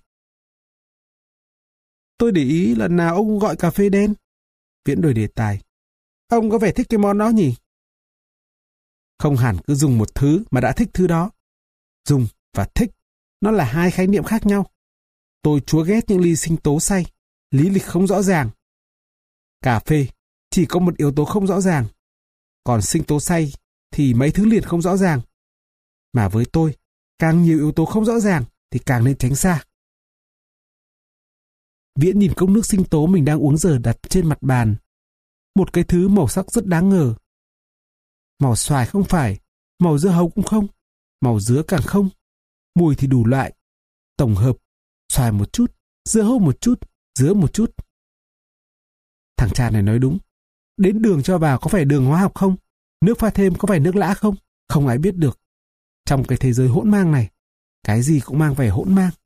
Tôi để ý lần nào ông gọi cà phê đen. Viễn đổi đề tài. Ông có vẻ thích cái món đó nhỉ? Không hẳn cứ dùng một thứ mà đã thích thứ đó. Dùng và thích, nó là hai khái niệm khác nhau. Tôi chúa ghét những ly sinh tố say, lý lịch không rõ ràng. Cà phê chỉ có một yếu tố không rõ ràng, còn sinh tố say thì mấy thứ liền không rõ ràng. Mà với tôi, càng nhiều yếu tố không rõ ràng thì càng nên tránh xa. Viễn nhìn cốc nước sinh tố mình đang uống giờ đặt trên mặt bàn. Một cái thứ màu sắc rất đáng ngờ. Màu xoài không phải, màu dưa hấu cũng không, màu dứa càng không. Mùi thì đủ loại. Tổng hợp, xoài một chút, dưa hấu một chút, dứa một chút. Thằng cha này nói đúng. Đến đường cho vào có phải đường hóa học không? Nước pha thêm có phải nước lã không? Không ai biết được. Trong cái thế giới hỗn mang này, cái gì cũng mang vẻ hỗn mang.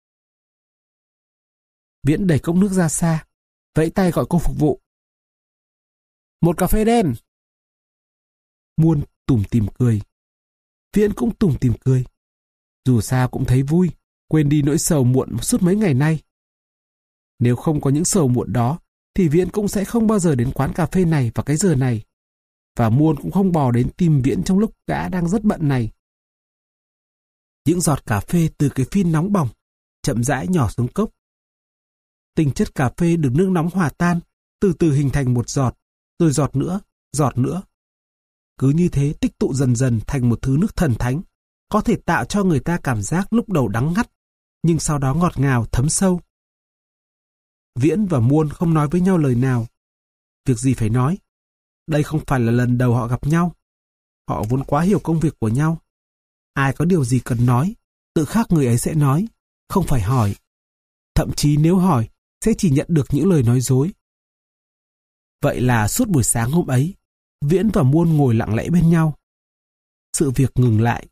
Viễn đẩy cốc nước ra xa, vẫy tay gọi cô phục vụ. Một cà phê đen. Muôn tủm tỉm cười. Viễn cũng tủm tỉm cười. Dù sao cũng thấy vui, quên đi nỗi sầu muộn suốt mấy ngày nay. Nếu không có những sầu muộn đó, thì Viễn cũng sẽ không bao giờ đến quán cà phê này vào cái giờ này. Và Muôn cũng không bò đến tìm Viễn trong lúc gã đang rất bận này. Những giọt cà phê từ cái phin nóng bỏng, chậm rãi nhỏ xuống cốc. Tinh chất cà phê được nước nóng hòa tan, từ từ hình thành một giọt, rồi giọt nữa, giọt nữa. Cứ như thế tích tụ dần dần thành một thứ nước thần thánh, có thể tạo cho người ta cảm giác lúc đầu đắng ngắt, nhưng sau đó ngọt ngào thấm sâu. Viễn và Muôn không nói với nhau lời nào. Việc gì phải nói? Đây không phải là lần đầu họ gặp nhau. Họ vốn quá hiểu công việc của nhau. Ai có điều gì cần nói, tự khắc người ấy sẽ nói, không phải hỏi. Thậm chí nếu hỏi, sẽ chỉ nhận được những lời nói dối. Vậy là suốt buổi sáng hôm ấy, Viễn và Muôn ngồi lặng lẽ bên nhau. Sự việc ngừng lại.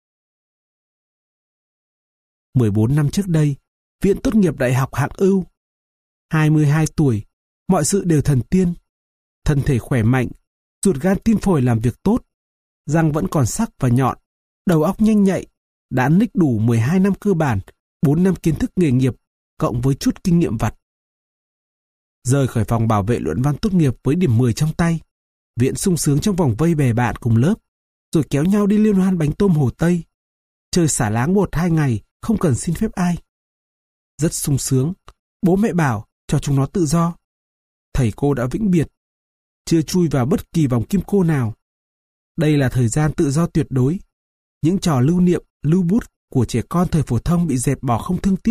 mười bốn năm trước đây, Viễn tốt nghiệp đại học hạng ưu. hai mươi hai tuổi, mọi sự đều thần tiên. Thân thể khỏe mạnh, ruột gan tim phổi làm việc tốt, răng vẫn còn sắc và nhọn, đầu óc nhanh nhạy, đã nick đủ mười hai năm cơ bản, bốn năm kiến thức nghề nghiệp, cộng với chút kinh nghiệm vặt. Rời khỏi phòng bảo vệ luận văn tốt nghiệp với điểm mười trong tay, Viễn sung sướng trong vòng vây bè bạn cùng lớp, rồi kéo nhau đi liên hoan bánh tôm Hồ Tây, chơi xả láng một hai ngày, không cần xin phép ai. Rất sung sướng, bố mẹ bảo cho chúng nó tự do. Thầy cô đã vĩnh biệt, chưa chui vào bất kỳ vòng kim cô nào. Đây là thời gian tự do tuyệt đối. Những trò lưu niệm, lưu bút của trẻ con thời phổ thông bị dẹp bỏ không thương tiếc.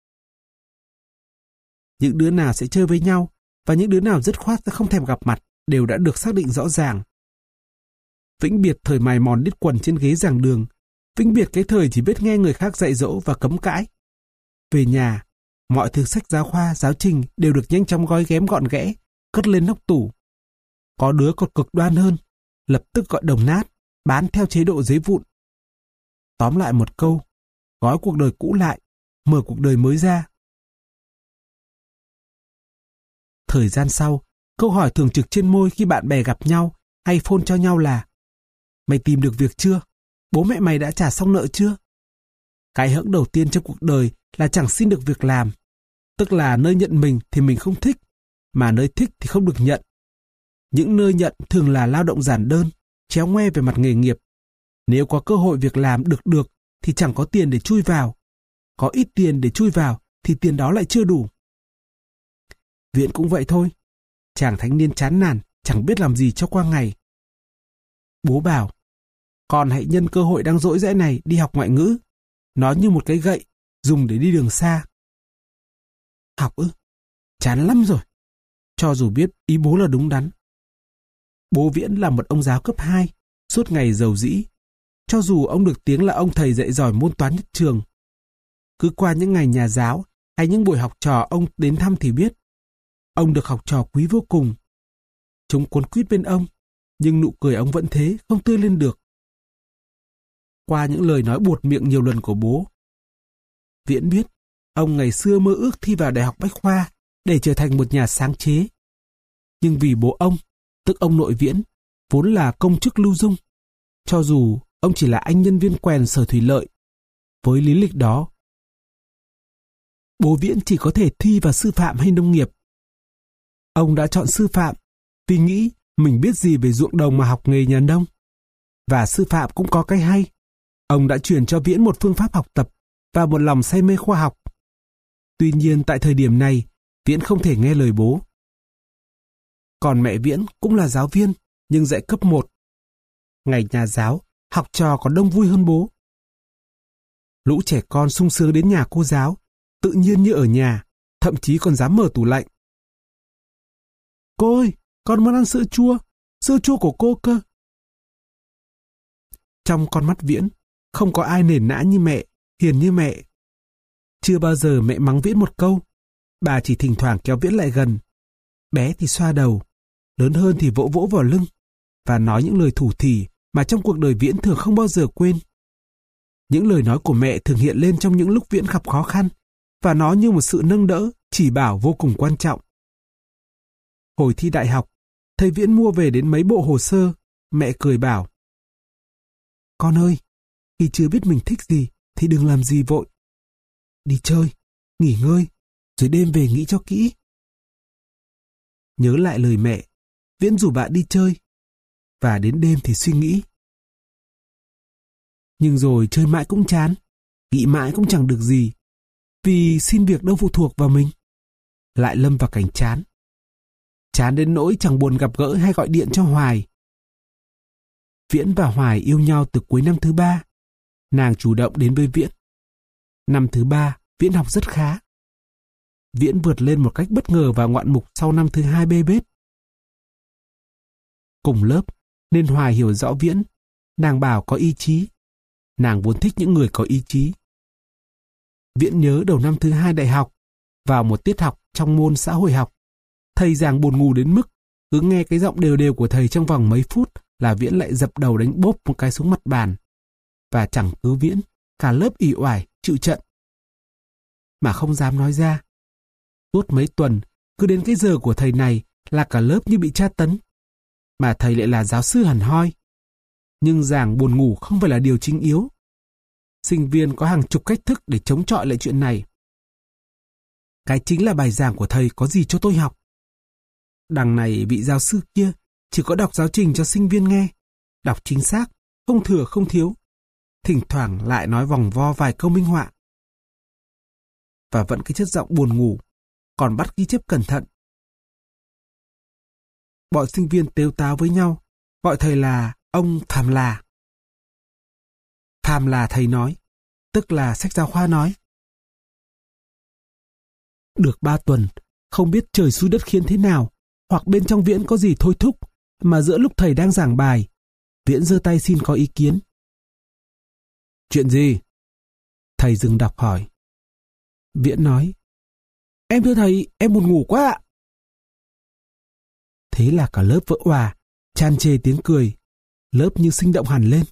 Những đứa nào sẽ chơi với nhau và những đứa nào dứt khoát sẽ không thèm gặp mặt đều đã được xác định rõ ràng. Vĩnh biệt thời mài mòn đít quần trên ghế giảng đường, vĩnh biệt cái thời chỉ biết nghe người khác dạy dỗ và cấm cãi. Về nhà, mọi thứ sách giáo khoa, giáo trình đều được nhanh chóng gói ghém gọn ghẽ, cất lên nóc tủ. Có đứa còn cực đoan hơn, lập tức gọi đồng nát, bán theo chế độ giấy vụn. Tóm lại một câu, gói cuộc đời cũ lại, mở cuộc đời mới ra. Thời gian sau, câu hỏi thường trực trên môi khi bạn bè gặp nhau hay phone cho nhau là: mày tìm được việc chưa? Bố mẹ mày đã trả xong nợ chưa? Cái hững đầu tiên trong cuộc đời là chẳng xin được việc làm. Tức là nơi nhận mình thì mình không thích, mà nơi thích thì không được nhận. Những nơi nhận thường là lao động giản đơn, chéo ngoe về mặt nghề nghiệp. Nếu có cơ hội việc làm được được thì chẳng có tiền để chui vào. Có ít tiền để chui vào thì tiền đó lại chưa đủ. Viễn cũng vậy thôi. Chàng thanh niên chán nản, chẳng biết làm gì cho qua ngày. Bố bảo, con hãy nhân cơ hội đang rỗi rãi này đi học ngoại ngữ. Nó như một cái gậy, dùng để đi đường xa. Học ư? Chán lắm rồi. Cho dù biết ý bố là đúng đắn. Bố Viễn là một ông giáo cấp hai, suốt ngày giàu dĩ. Cho dù ông được tiếng là ông thầy dạy giỏi môn toán nhất trường. Cứ qua những ngày nhà giáo hay những buổi học trò ông đến thăm thì biết. Ông được học trò quý vô cùng. Chúng cuốn quýt bên ông, nhưng nụ cười ông vẫn thế, không tươi lên được. Qua những lời nói buột miệng nhiều lần của bố, Viễn biết ông ngày xưa mơ ước thi vào Đại học Bách Khoa để trở thành một nhà sáng chế. Nhưng vì bố ông, tức ông nội Viễn, vốn là công chức lưu dung, cho dù ông chỉ là anh nhân viên quèn sở thủy lợi, với lý lịch đó, bố Viễn chỉ có thể thi vào sư phạm hay nông nghiệp. Ông đã chọn sư phạm vì nghĩ mình biết gì về ruộng đồng mà học nghề nhà nông. Và sư phạm cũng có cái hay. Ông đã truyền cho Viễn một phương pháp học tập và một lòng say mê khoa học. Tuy nhiên tại thời điểm này, Viễn không thể nghe lời bố. Còn mẹ Viễn cũng là giáo viên, nhưng dạy cấp một. Ngày nhà giáo, học trò còn đông vui hơn bố. Lũ trẻ con sung sướng đến nhà cô giáo, tự nhiên như ở nhà, thậm chí còn dám mở tủ lạnh. Cô ơi, con muốn ăn sữa chua, sữa chua của cô cơ. Trong con mắt Viễn, không có ai nền nã như mẹ, hiền như mẹ. Chưa bao giờ mẹ mắng Viễn một câu, bà chỉ thỉnh thoảng kéo Viễn lại gần. Bé thì xoa đầu, lớn hơn thì vỗ vỗ vào lưng, và nói những lời thủ thỉ mà trong cuộc đời Viễn thường không bao giờ quên. Những lời nói của mẹ thường hiện lên trong những lúc Viễn gặp khó khăn, và nó như một sự nâng đỡ, chỉ bảo vô cùng quan trọng. Hồi thi đại học, thầy Viễn mua về đến mấy bộ hồ sơ, mẹ cười bảo: Con ơi, khi chưa biết mình thích gì thì đừng làm gì vội. Đi chơi, nghỉ ngơi, rồi đêm về nghĩ cho kỹ. Nhớ lại lời mẹ, Viễn rủ bạn đi chơi, và đến đêm thì suy nghĩ. Nhưng rồi chơi mãi cũng chán, nghĩ mãi cũng chẳng được gì, vì xin việc đâu phụ thuộc vào mình. Lại lâm vào cảnh chán. Chán đến nỗi chẳng buồn gặp gỡ hay gọi điện cho Hoài. Viễn và Hoài yêu nhau từ cuối năm thứ ba. Nàng chủ động đến với Viễn. Năm thứ ba, Viễn học rất khá. Viễn vượt lên một cách bất ngờ và ngoạn mục sau năm thứ hai bê bết. Cùng lớp, nên Hoài hiểu rõ Viễn. Nàng bảo có ý chí. Nàng vốn thích những người có ý chí. Viễn nhớ đầu năm thứ hai đại học, vào một tiết học trong môn xã hội học, thầy giảng buồn ngủ đến mức cứ nghe cái giọng đều đều của thầy trong vòng mấy phút là Viễn lại dập đầu đánh bốp một cái xuống mặt bàn. Và chẳng cứ Viễn, cả lớp ì oải chịu trận. Mà không dám nói ra. Suốt mấy tuần, cứ đến cái giờ của thầy này là cả lớp như bị tra tấn. Mà thầy lại là giáo sư hẳn hoi. Nhưng giảng buồn ngủ không phải là điều chính yếu. Sinh viên có hàng chục cách thức để chống chọi lại chuyện này. Cái chính là bài giảng của thầy có gì cho tôi học. Đằng này vị giáo sư kia chỉ có đọc giáo trình cho sinh viên nghe, đọc chính xác, không thừa không thiếu, thỉnh thoảng lại nói vòng vo vài câu minh họa. Và vẫn cái chất giọng buồn ngủ, còn bắt ghi chép cẩn thận. Bọn sinh viên tếu táo với nhau, gọi thầy là ông Phàm Là. Phàm Là thầy nói, tức là sách giáo khoa nói. Được ba tuần, không biết trời xui đất khiến thế nào, hoặc bên trong Viễn có gì thôi thúc, mà giữa lúc thầy đang giảng bài, Viễn giơ tay xin có ý kiến. Chuyện gì? Thầy dừng đọc hỏi. Viễn nói, em thưa thầy, em buồn ngủ quá ạ. Thế là cả lớp vỡ òa, tràn trề tiếng cười, lớp như sinh động hẳn lên.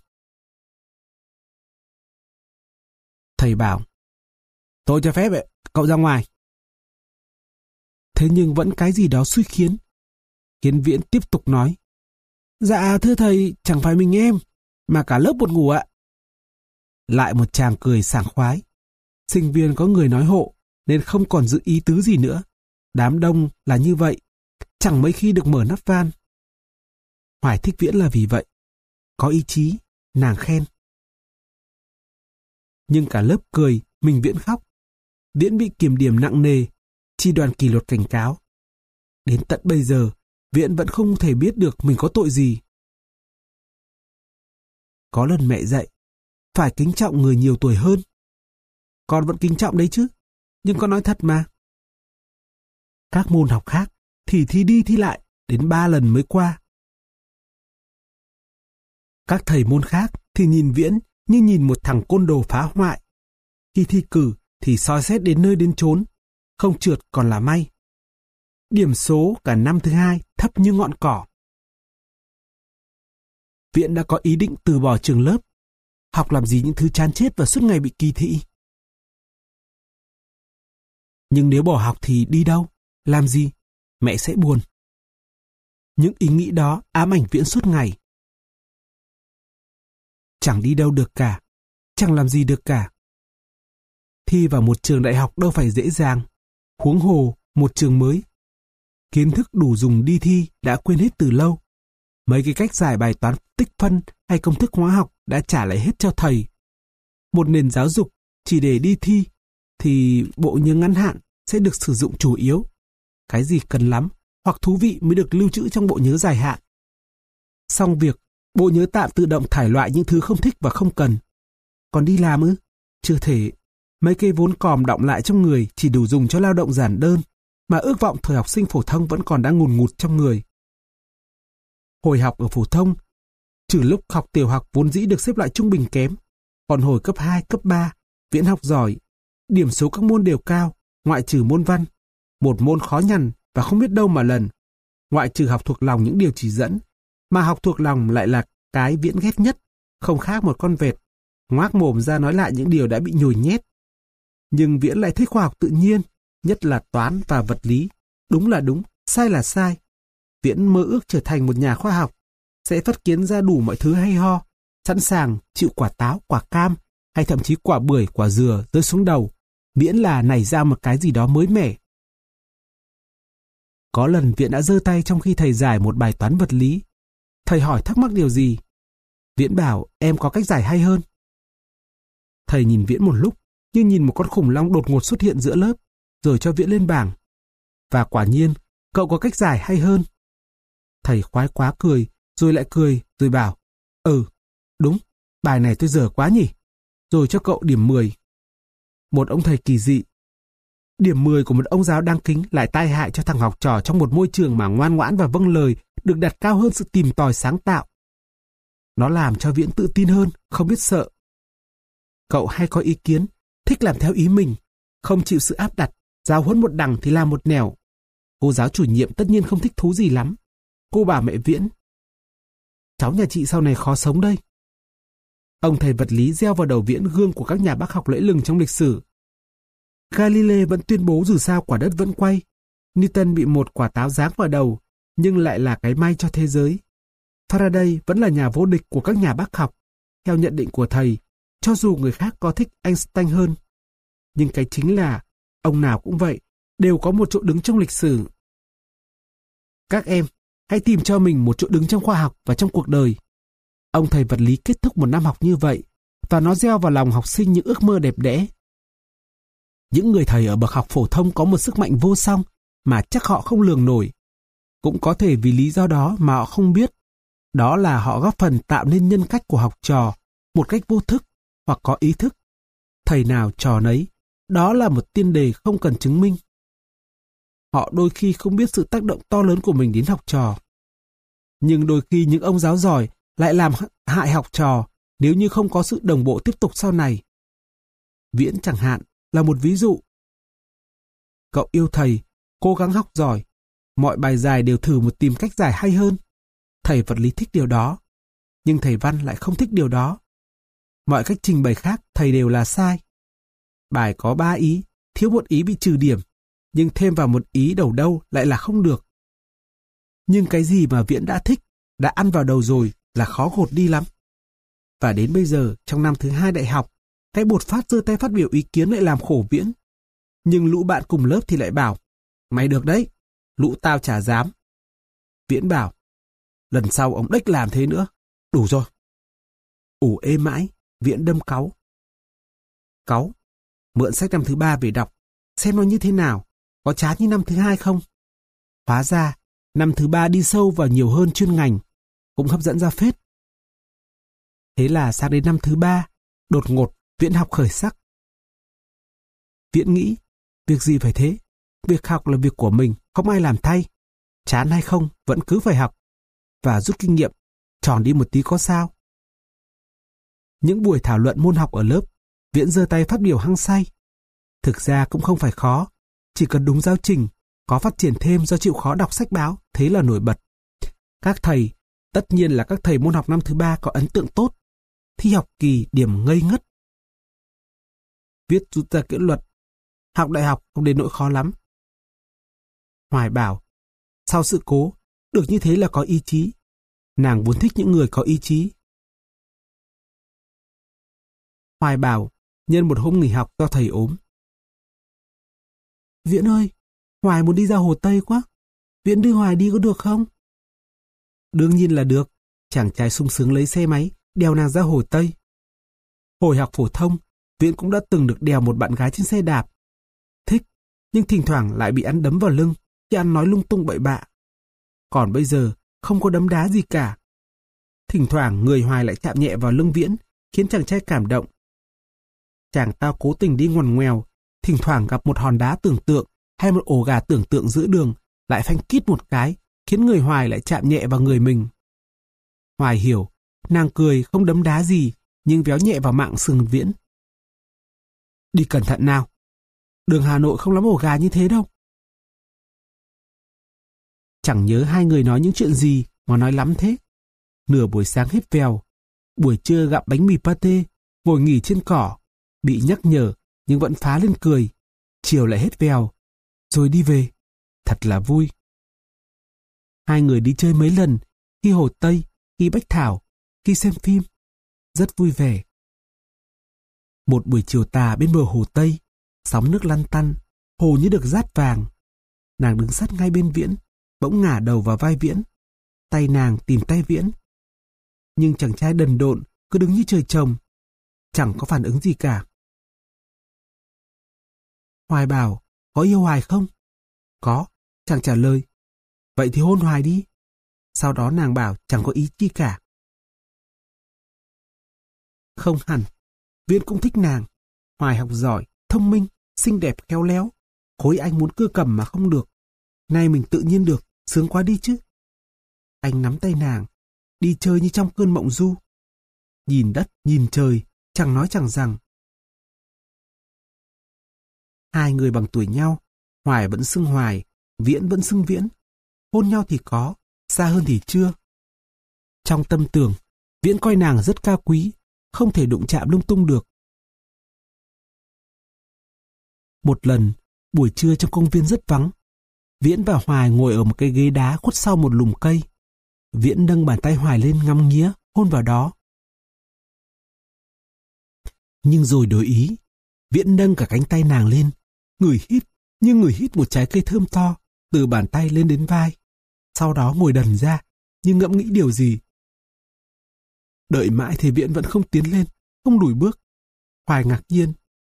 Thầy bảo, tôi cho phép ấy, cậu ra ngoài. Thế nhưng vẫn cái gì đó xui khiến. Khiến Viễn tiếp tục nói, dạ thưa thầy, chẳng phải mình em, mà cả lớp buồn ngủ ạ. Lại một tràng cười sảng khoái. Sinh viên có người nói hộ, nên không còn giữ ý tứ gì nữa. Đám đông là như vậy, chẳng mấy khi được mở nắp van. Hoài thích Viễn là vì vậy. Có ý chí, nàng khen. Nhưng cả lớp cười, mình Viễn khóc. Viễn bị kiểm điểm nặng nề, chi đoàn kỷ luật cảnh cáo. Đến tận bây giờ, Viễn vẫn không thể biết được mình có tội gì. Có lần mẹ dạy, phải kính trọng người nhiều tuổi hơn. Con vẫn kính trọng đấy chứ, nhưng con nói thật mà. Các môn học khác thì thi đi thi lại đến ba lần mới qua. Các thầy môn khác thì nhìn Viễn như nhìn một thằng côn đồ phá hoại. Khi thi cử thì soi xét đến nơi đến chốn, không trượt còn là may. Điểm số cả năm thứ hai thấp như ngọn cỏ. Viễn đã có ý định từ bỏ trường lớp, học làm gì những thứ chán chết và suốt ngày bị kỳ thị. Nhưng nếu bỏ học thì đi đâu, làm gì, mẹ sẽ buồn. Những ý nghĩ đó ám ảnh Viễn suốt ngày. Chẳng đi đâu được cả, chẳng làm gì được cả. Thi vào một trường đại học đâu phải dễ dàng, huống hồ một trường mới. Kiến thức đủ dùng đi thi đã quên hết từ lâu, Mấy cái cách giải bài toán tích phân hay công thức hóa học đã trả lại hết cho thầy. Một nền giáo dục chỉ để đi thi thì bộ nhớ ngắn hạn sẽ được sử dụng chủ yếu. Cái gì cần lắm hoặc thú vị mới được lưu trữ trong bộ nhớ dài hạn. Xong việc, bộ nhớ tạm tự động thải loại những thứ không thích và không cần. Còn đi làm ư? Chưa thể. Mấy cây vốn còm đọng lại trong người chỉ đủ dùng cho lao động giản đơn, mà ước vọng thời học sinh phổ thông vẫn còn đang ngùn ngụt trong người. Hồi học ở phổ thông, trừ lúc học tiểu học vốn dĩ được xếp loại trung bình kém, còn hồi cấp hai, cấp ba, Viễn học giỏi, điểm số các môn đều cao, ngoại trừ môn văn, một môn khó nhằn và không biết đâu mà lần, ngoại trừ học thuộc lòng những điều chỉ dẫn, mà học thuộc lòng lại là cái Viễn ghét nhất, không khác một con vẹt, ngoác mồm ra nói lại những điều đã bị nhồi nhét. Nhưng Viễn lại thích khoa học tự nhiên, nhất là toán và vật lý, đúng là đúng, sai là sai. Viễn mơ ước trở thành một nhà khoa học, sẽ phát kiến ra đủ mọi thứ hay ho, sẵn sàng chịu quả táo, quả cam, hay thậm chí quả bưởi, quả dừa rơi xuống đầu, miễn là nảy ra một cái gì đó mới mẻ. Có lần Viễn đã giơ tay trong khi thầy giải một bài toán vật lý. Thầy hỏi thắc mắc điều gì? Viễn bảo em có cách giải hay hơn. Thầy nhìn Viễn một lúc, như nhìn một con khủng long đột ngột xuất hiện giữa lớp, rồi cho Viễn lên bảng. Và quả nhiên, cậu có cách giải hay hơn. Thầy khoái quá cười, rồi lại cười, rồi bảo, ừ, đúng, bài này tôi dở quá nhỉ, rồi cho cậu điểm mười. Một ông thầy kỳ dị. Điểm mười của một ông giáo đáng kính lại tai hại cho thằng học trò trong một môi trường mà ngoan ngoãn và vâng lời được đặt cao hơn sự tìm tòi sáng tạo. Nó làm cho Viễn tự tin hơn, không biết sợ. Cậu hay có ý kiến, thích làm theo ý mình, không chịu sự áp đặt, giáo huấn một đằng thì làm một nẻo. Cô giáo chủ nhiệm tất nhiên không thích thú gì lắm. Cô bảo mẹ Viễn, cháu nhà chị sau này khó sống đây. Ông thầy vật lý gieo vào đầu Viễn gương của các nhà bác học lẫy lừng trong lịch sử. Galilei vẫn tuyên bố dù sao quả đất vẫn quay. Newton bị một quả táo giáng vào đầu, nhưng lại là cái may cho thế giới. Faraday vẫn là nhà vô địch của các nhà bác học, theo nhận định của thầy, cho dù người khác có thích Einstein hơn. Nhưng cái chính là, ông nào cũng vậy, đều có một chỗ đứng trong lịch sử. Các em, hãy tìm cho mình một chỗ đứng trong khoa học và trong cuộc đời. Ông thầy vật lý kết thúc một năm học như vậy, và nó gieo vào lòng học sinh những ước mơ đẹp đẽ. Những người thầy ở bậc học phổ thông có một sức mạnh vô song mà chắc họ không lường nổi. Cũng có thể vì lý do đó mà họ không biết. Đó là họ góp phần tạo nên nhân cách của học trò một cách vô thức hoặc có ý thức. Thầy nào trò nấy, đó là một tiên đề không cần chứng minh. Họ đôi khi không biết sự tác động to lớn của mình đến học trò. Nhưng đôi khi những ông giáo giỏi lại làm hại học trò nếu như không có sự đồng bộ tiếp tục sau này. Viễn chẳng hạn là một ví dụ. Cậu yêu thầy, cố gắng học giỏi, mọi bài giải đều thử một tìm cách giải hay hơn. Thầy vật lý thích điều đó, nhưng thầy văn lại không thích điều đó. Mọi cách trình bày khác thầy đều là sai. Bài có ba ý, thiếu một ý bị trừ điểm, nhưng thêm vào một ý đầu đâu lại là không được. Nhưng cái gì mà Viễn đã thích, đã ăn vào đầu rồi là khó gột đi lắm. Và đến bây giờ, trong năm thứ hai đại học, cái bột phát giơ tay phát biểu ý kiến lại làm khổ Viễn. Nhưng lũ bạn cùng lớp thì lại bảo, mày được đấy, lũ tao chả dám. Viễn bảo, lần sau ông đếch làm thế nữa, đủ rồi. Ủ ê mãi, Viễn đâm cáu. Cáu, mượn sách năm thứ ba về đọc, xem nó như thế nào, có chán như năm thứ hai không? Hóa ra, năm thứ ba đi sâu vào nhiều hơn chuyên ngành, cũng hấp dẫn ra phết. Thế là sang đến năm thứ ba, đột ngột Viễn học khởi sắc. Viễn nghĩ, việc gì phải thế? Việc học là việc của mình, không ai làm thay. Chán hay không, vẫn cứ phải học. Và rút kinh nghiệm, tròn đi một tí có sao. Những buổi thảo luận môn học ở lớp, Viễn giơ tay phát biểu hăng say. Thực ra cũng không phải khó, chỉ cần đúng giáo trình, có phát triển thêm do chịu khó đọc sách báo, thế là nổi bật. Các thầy, tất nhiên là các thầy môn học năm thứ ba có ấn tượng tốt. Thi học kỳ điểm ngây ngất. Viết rút ra kết luận, học đại học không đến nỗi khó lắm. Hoài bảo, sau sự cố, được như thế là có ý chí. Nàng vốn thích những người có ý chí. Hoài bảo, nhân một hôm nghỉ học do thầy ốm. Viễn ơi, Hoài muốn đi ra Hồ Tây quá. Viễn đưa Hoài đi có được không? Đương nhiên là được. Chàng trai sung sướng lấy xe máy, đèo nàng ra Hồ Tây. Hồi học phổ thông, Viễn cũng đã từng được đèo một bạn gái trên xe đạp. Thích, nhưng thỉnh thoảng lại bị ăn đấm vào lưng khi ăn nói lung tung bậy bạ. Còn bây giờ, không có đấm đá gì cả. Thỉnh thoảng người Hoài lại chạm nhẹ vào lưng Viễn, khiến chàng trai cảm động. Chàng ta cố tình đi ngoằn ngoèo, thỉnh thoảng gặp một hòn đá tưởng tượng hay một ổ gà tưởng tượng giữa đường, lại phanh kít một cái, khiến người Hoài lại chạm nhẹ vào người mình. Hoài hiểu, nàng cười không đấm đá gì, nhưng véo nhẹ vào mạng sườn Viễn. Đi cẩn thận nào. Đường Hà Nội không lắm ổ gà như thế đâu. Chẳng nhớ hai người nói những chuyện gì mà nói lắm thế. Nửa buổi sáng hết vèo, buổi trưa gặm bánh mì pate, ngồi nghỉ trên cỏ, bị nhắc nhở nhưng vẫn phá lên cười. Chiều lại hết vèo, rồi đi về. Thật là vui. Hai người đi chơi mấy lần, khi Hồ Tây, khi Bách Thảo, khi xem phim. Rất vui vẻ. Một buổi chiều tà bên bờ Hồ Tây, sóng nước lăn tăn, hồ như được dát vàng. Nàng đứng sát ngay bên Viễn, bỗng ngả đầu vào vai Viễn. Tay nàng tìm tay Viễn. Nhưng chàng trai đần độn cứ đứng như trời trồng, chẳng có phản ứng gì cả. Hoài bảo, có yêu Hoài không? Có, chàng trả lời. Vậy thì hôn Hoài đi. Sau đó nàng bảo chẳng có ý chi cả. Không hẳn, Viễn cũng thích nàng. Hoài học giỏi, thông minh, xinh đẹp khéo léo. Khối anh muốn cưa cầm mà không được. Nay mình tự nhiên được, sướng quá đi chứ. Anh nắm tay nàng, đi chơi như trong cơn mộng du. Nhìn đất, nhìn trời, chẳng nói chẳng rằng. Hai người bằng tuổi nhau, Hoài vẫn xưng Hoài, Viễn vẫn xưng Viễn. Hôn nhau thì có, xa hơn thì chưa. Trong tâm tưởng, Viễn coi nàng rất cao quý, không thể đụng chạm lung tung được. Một lần, buổi trưa trong công viên rất vắng. Viễn và Hoài ngồi ở một cái ghế đá khuất sau một lùm cây. Viễn nâng bàn tay Hoài lên ngắm nghía, hôn vào đó. Nhưng rồi đổi ý, Viễn nâng cả cánh tay nàng lên, ngửi hít như người hít một trái cây thơm to, từ bàn tay lên đến vai. Sau đó ngồi đần ra, như ngẫm nghĩ điều gì. Đợi mãi thì Viễn vẫn không tiến lên, không lùi bước. Hoài ngạc nhiên.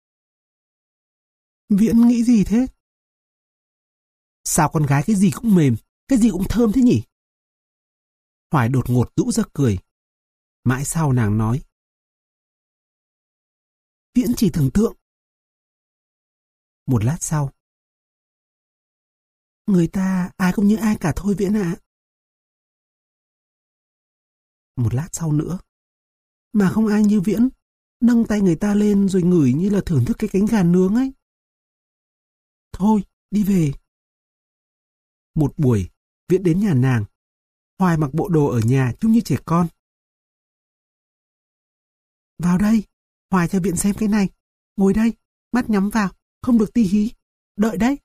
Viễn nghĩ gì thế? Sao con gái cái gì cũng mềm, cái gì cũng thơm thế nhỉ? Hoài đột ngột rũ ra cười. Mãi sau nàng nói. Viễn chỉ tưởng tượng. Một lát sau. Người ta ai cũng như ai cả thôi Viễn ạ. Một lát sau nữa. Mà không ai như Viễn, nâng tay người ta lên rồi ngửi như là thưởng thức cái cánh gà nướng ấy. Thôi, đi về. Một buổi, Viễn đến nhà nàng. Hoài mặc bộ đồ ở nhà trông như trẻ con. Vào đây, Hoài cho Viễn xem cái này. Ngồi đây, mắt nhắm vào, không được tí hí. Đợi đấy.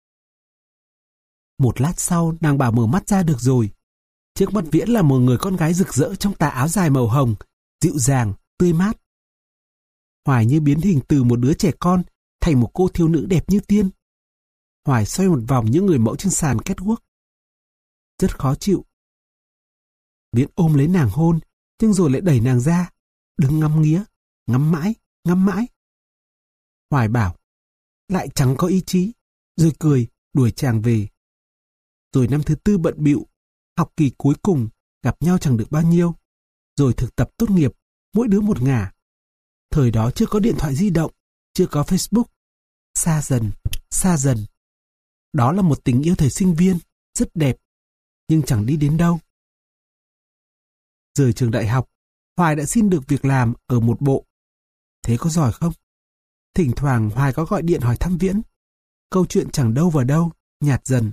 Một lát sau, nàng bảo mở mắt ra được rồi. Trước mắt Viễn là một người con gái rực rỡ trong tà áo dài màu hồng, dịu dàng, tươi mát. Hoài như biến hình từ một đứa trẻ con thành một cô thiếu nữ đẹp như tiên. Hoài xoay một vòng những người mẫu trên sàn catwalk. Rất khó chịu. Viễn ôm lấy nàng hôn, nhưng rồi lại đẩy nàng ra, đứng ngắm nghía, ngắm mãi, ngắm mãi. Hoài bảo, lại chẳng có ý chí, rồi cười, đuổi chàng về. Rồi năm thứ tư bận bịu, học kỳ cuối cùng, gặp nhau chẳng được bao nhiêu. Rồi thực tập tốt nghiệp, mỗi đứa một ngả. Thời đó chưa có điện thoại di động, chưa có Facebook. Xa dần, xa dần. Đó là một tình yêu thời sinh viên, rất đẹp, nhưng chẳng đi đến đâu. Rời trường đại học, Hoài đã xin được việc làm ở một bộ. Thế có giỏi không? Thỉnh thoảng Hoài có gọi điện hỏi thăm Viễn. Câu chuyện chẳng đâu vào đâu, nhạt dần.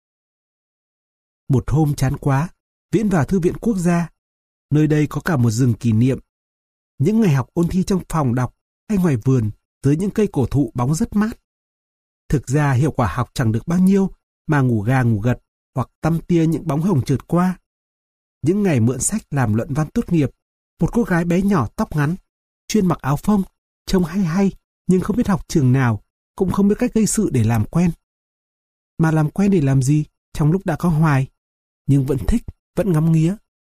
Một hôm chán quá, Viễn vào Thư viện Quốc gia. Nơi đây có cả một rừng kỷ niệm. Những ngày học ôn thi trong phòng đọc hay ngoài vườn dưới những cây cổ thụ bóng rất mát. Thực ra hiệu quả học chẳng được bao nhiêu mà ngủ gà ngủ gật hoặc tăm tia những bóng hồng trượt qua. Những ngày mượn sách làm luận văn tốt nghiệp, một cô gái bé nhỏ tóc ngắn, chuyên mặc áo phông, trông hay hay nhưng không biết học trường nào, cũng không biết cách gây sự để làm quen. Mà làm quen để làm gì trong lúc đã có Hoài, nhưng vẫn thích, vẫn ngắm nghía.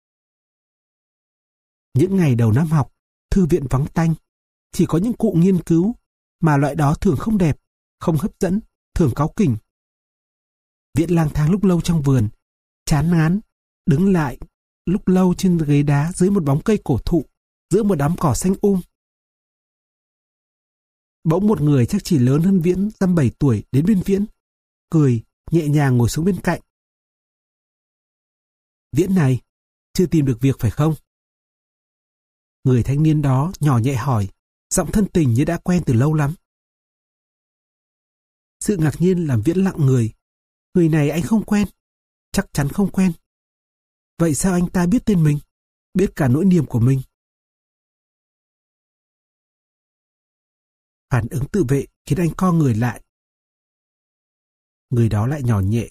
Những ngày đầu năm học, thư viện vắng tanh, chỉ có những cụ nghiên cứu, mà loại đó thường không đẹp, không hấp dẫn, thường cáu kỉnh. Viễn lang thang lúc lâu trong vườn, chán ngán, đứng lại lúc lâu trên ghế đá dưới một bóng cây cổ thụ, giữa một đám cỏ xanh um. Bỗng một người chắc chỉ lớn hơn Viễn dăm bảy tuổi đến bên Viễn, cười, nhẹ nhàng ngồi xuống bên cạnh. Viễn này, chưa tìm được việc phải không? Người thanh niên đó nhỏ nhẹ hỏi, giọng thân tình như đã quen từ lâu lắm. Sự ngạc nhiên làm Viễn lặng người. Người này anh không quen, chắc chắn không quen. Vậy sao anh ta biết tên mình, biết cả nỗi niềm của mình? Phản ứng tự vệ khiến anh co người lại. Người đó lại nhỏ nhẹ.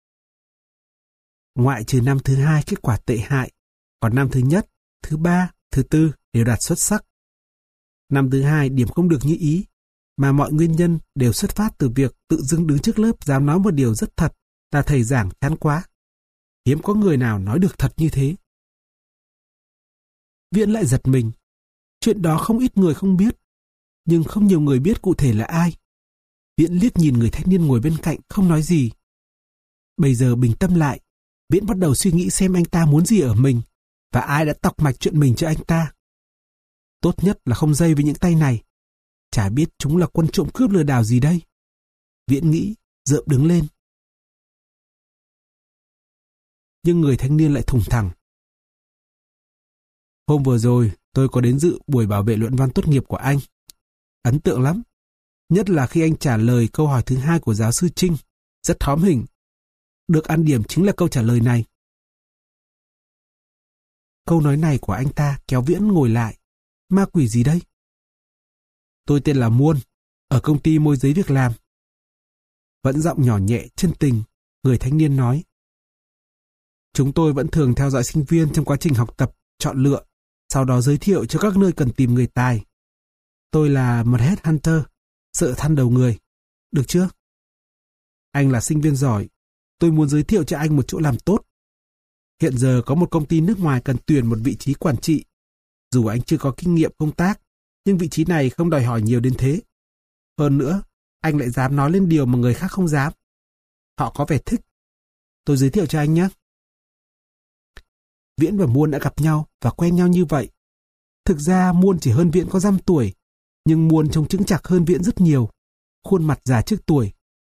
Ngoại trừ năm thứ hai kết quả tệ hại, còn năm thứ nhất, thứ ba, thứ tư đều đạt xuất sắc. Năm thứ hai điểm không được như ý, mà mọi nguyên nhân đều xuất phát từ việc tự dưng đứng trước lớp dám nói một điều rất thật là thầy giảng chán quá. Hiếm có người nào nói được thật như thế. Viễn lại giật mình. Chuyện đó không ít người không biết, nhưng không nhiều người biết cụ thể là ai. Viễn liếc nhìn người thanh niên ngồi bên cạnh không nói gì. Bây giờ bình tâm lại, Viễn bắt đầu suy nghĩ xem anh ta muốn gì ở mình và ai đã tọc mạch chuyện mình cho anh ta. Tốt nhất là không dây với những tay này. Chả biết chúng là quân trộm cướp lừa đảo gì đây. Viễn nghĩ, rợm đứng lên. Nhưng người thanh niên lại thùng thẳng. Hôm vừa rồi tôi có đến dự buổi bảo vệ luận văn tốt nghiệp của anh. Ấn tượng lắm. Nhất là khi anh trả lời câu hỏi thứ hai của giáo sư Trinh. Rất hóm hình. Được ăn điểm chính là câu trả lời này. Câu nói này của anh ta kéo Viễn ngồi lại. Ma quỷ gì đây? Tôi tên là Muôn, ở công ty môi giới việc làm. Vẫn giọng nhỏ nhẹ, chân tình, người thanh niên nói. Chúng tôi vẫn thường theo dõi sinh viên trong quá trình học tập, chọn lựa, sau đó giới thiệu cho các nơi cần tìm người tài. Tôi là một headhunter, sợ than đầu người. Được chưa? Anh là sinh viên giỏi, tôi muốn giới thiệu cho anh một chỗ làm tốt. Hiện giờ có một công ty nước ngoài cần tuyển một vị trí quản trị. Dù anh chưa có kinh nghiệm công tác, nhưng vị trí này không đòi hỏi nhiều đến thế. Hơn nữa, anh lại dám nói lên điều mà người khác không dám. Họ có vẻ thích. Tôi giới thiệu cho anh nhé. Viễn và Muôn đã gặp nhau và quen nhau như vậy. Thực ra Muôn chỉ hơn Viễn có dăm tuổi, nhưng Muôn trông chững chạc hơn Viễn rất nhiều, khuôn mặt già trước tuổi.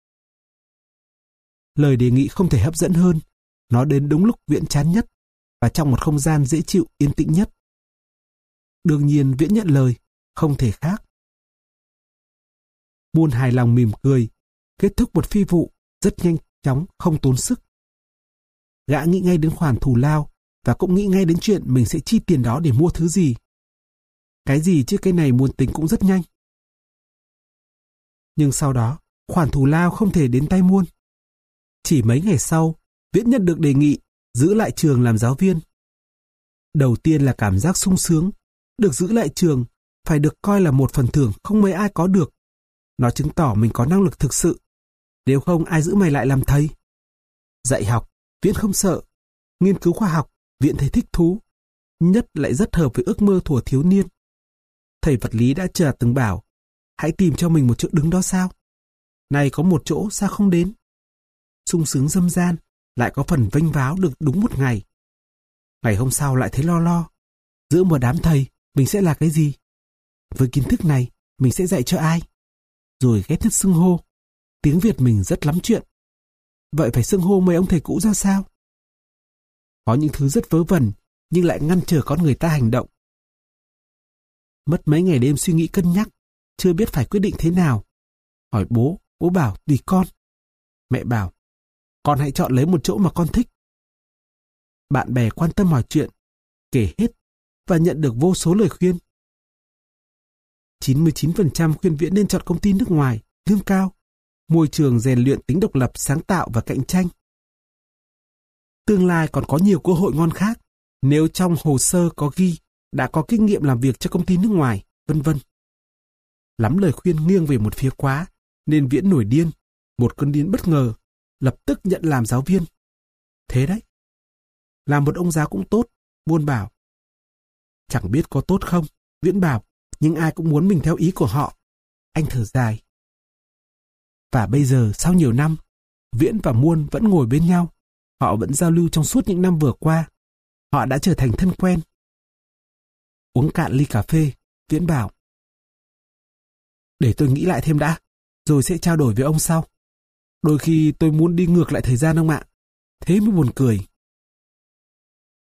Lời đề nghị không thể hấp dẫn hơn, nó đến đúng lúc Viễn chán nhất và trong một không gian dễ chịu yên tĩnh nhất. Đương nhiên Viễn nhận lời, không thể khác. Muôn hài lòng mỉm cười, kết thúc một phi vụ rất nhanh chóng, không tốn sức. Gã nghĩ ngay đến khoản thù lao và cũng nghĩ ngay đến chuyện mình sẽ chi tiền đó để mua thứ gì. Cái gì chứ cái này Muôn tính cũng rất nhanh. Nhưng sau đó, khoản thù lao không thể đến tay Muôn. Chỉ mấy ngày sau, Viễn nhận được đề nghị giữ lại trường làm giáo viên. Đầu tiên là cảm giác sung sướng, được giữ lại trường phải được coi là một phần thưởng không mấy ai có được. Nó chứng tỏ mình có năng lực thực sự. Nếu không ai giữ mày lại làm thầy. Dạy học, Viễn không sợ. Nghiên cứu khoa học, Viễn thấy thích thú. Nhất lại rất hợp với ước mơ thuở thiếu niên. Thầy vật lý đã chợt từng bảo, hãy tìm cho mình một chỗ đứng đó sao? Này có một chỗ sao không đến? Sung sướng dâm gian, lại có phần vênh váo được đúng một ngày. Ngày hôm sau lại thấy lo lo. Giữa một đám thầy, mình sẽ là cái gì? Với kiến thức này, mình sẽ dạy cho ai? Rồi ghét nhất xưng hô. Tiếng Việt mình rất lắm chuyện. Vậy phải xưng hô mấy ông thầy cũ ra sao? Có những thứ rất vớ vẩn, nhưng lại ngăn trở con người ta hành động. Mất mấy ngày đêm suy nghĩ cân nhắc, chưa biết phải quyết định thế nào. Hỏi bố, bố bảo tùy con. Mẹ bảo, con hãy chọn lấy một chỗ mà con thích. Bạn bè quan tâm hỏi chuyện, kể hết và nhận được vô số lời khuyên. chín mươi chín phần trăm khuyên Viễn nên chọn công ty nước ngoài, lương cao, môi trường rèn luyện tính độc lập, sáng tạo và cạnh tranh. Tương lai còn có nhiều cơ hội ngon khác nếu trong hồ sơ có ghi đã có kinh nghiệm làm việc cho công ty nước ngoài, vân vân. Lắm lời khuyên nghiêng về một phía quá, nên Viễn nổi điên, một cơn điên bất ngờ, lập tức nhận làm giáo viên. Thế đấy. làm một ông giáo cũng tốt, Muôn bảo. Chẳng biết có tốt không, Viễn bảo, nhưng ai cũng muốn mình theo ý của họ. Anh thở dài. Và bây giờ, sau nhiều năm, Viễn và Muôn vẫn ngồi bên nhau. Họ vẫn giao lưu trong suốt những năm vừa qua. Họ đã trở thành thân quen. Uống cạn ly cà phê, Viễn bảo. Để tôi nghĩ lại thêm đã, rồi sẽ trao đổi với ông sau. Đôi khi tôi muốn đi ngược lại thời gian ông ạ. Thế mới buồn cười.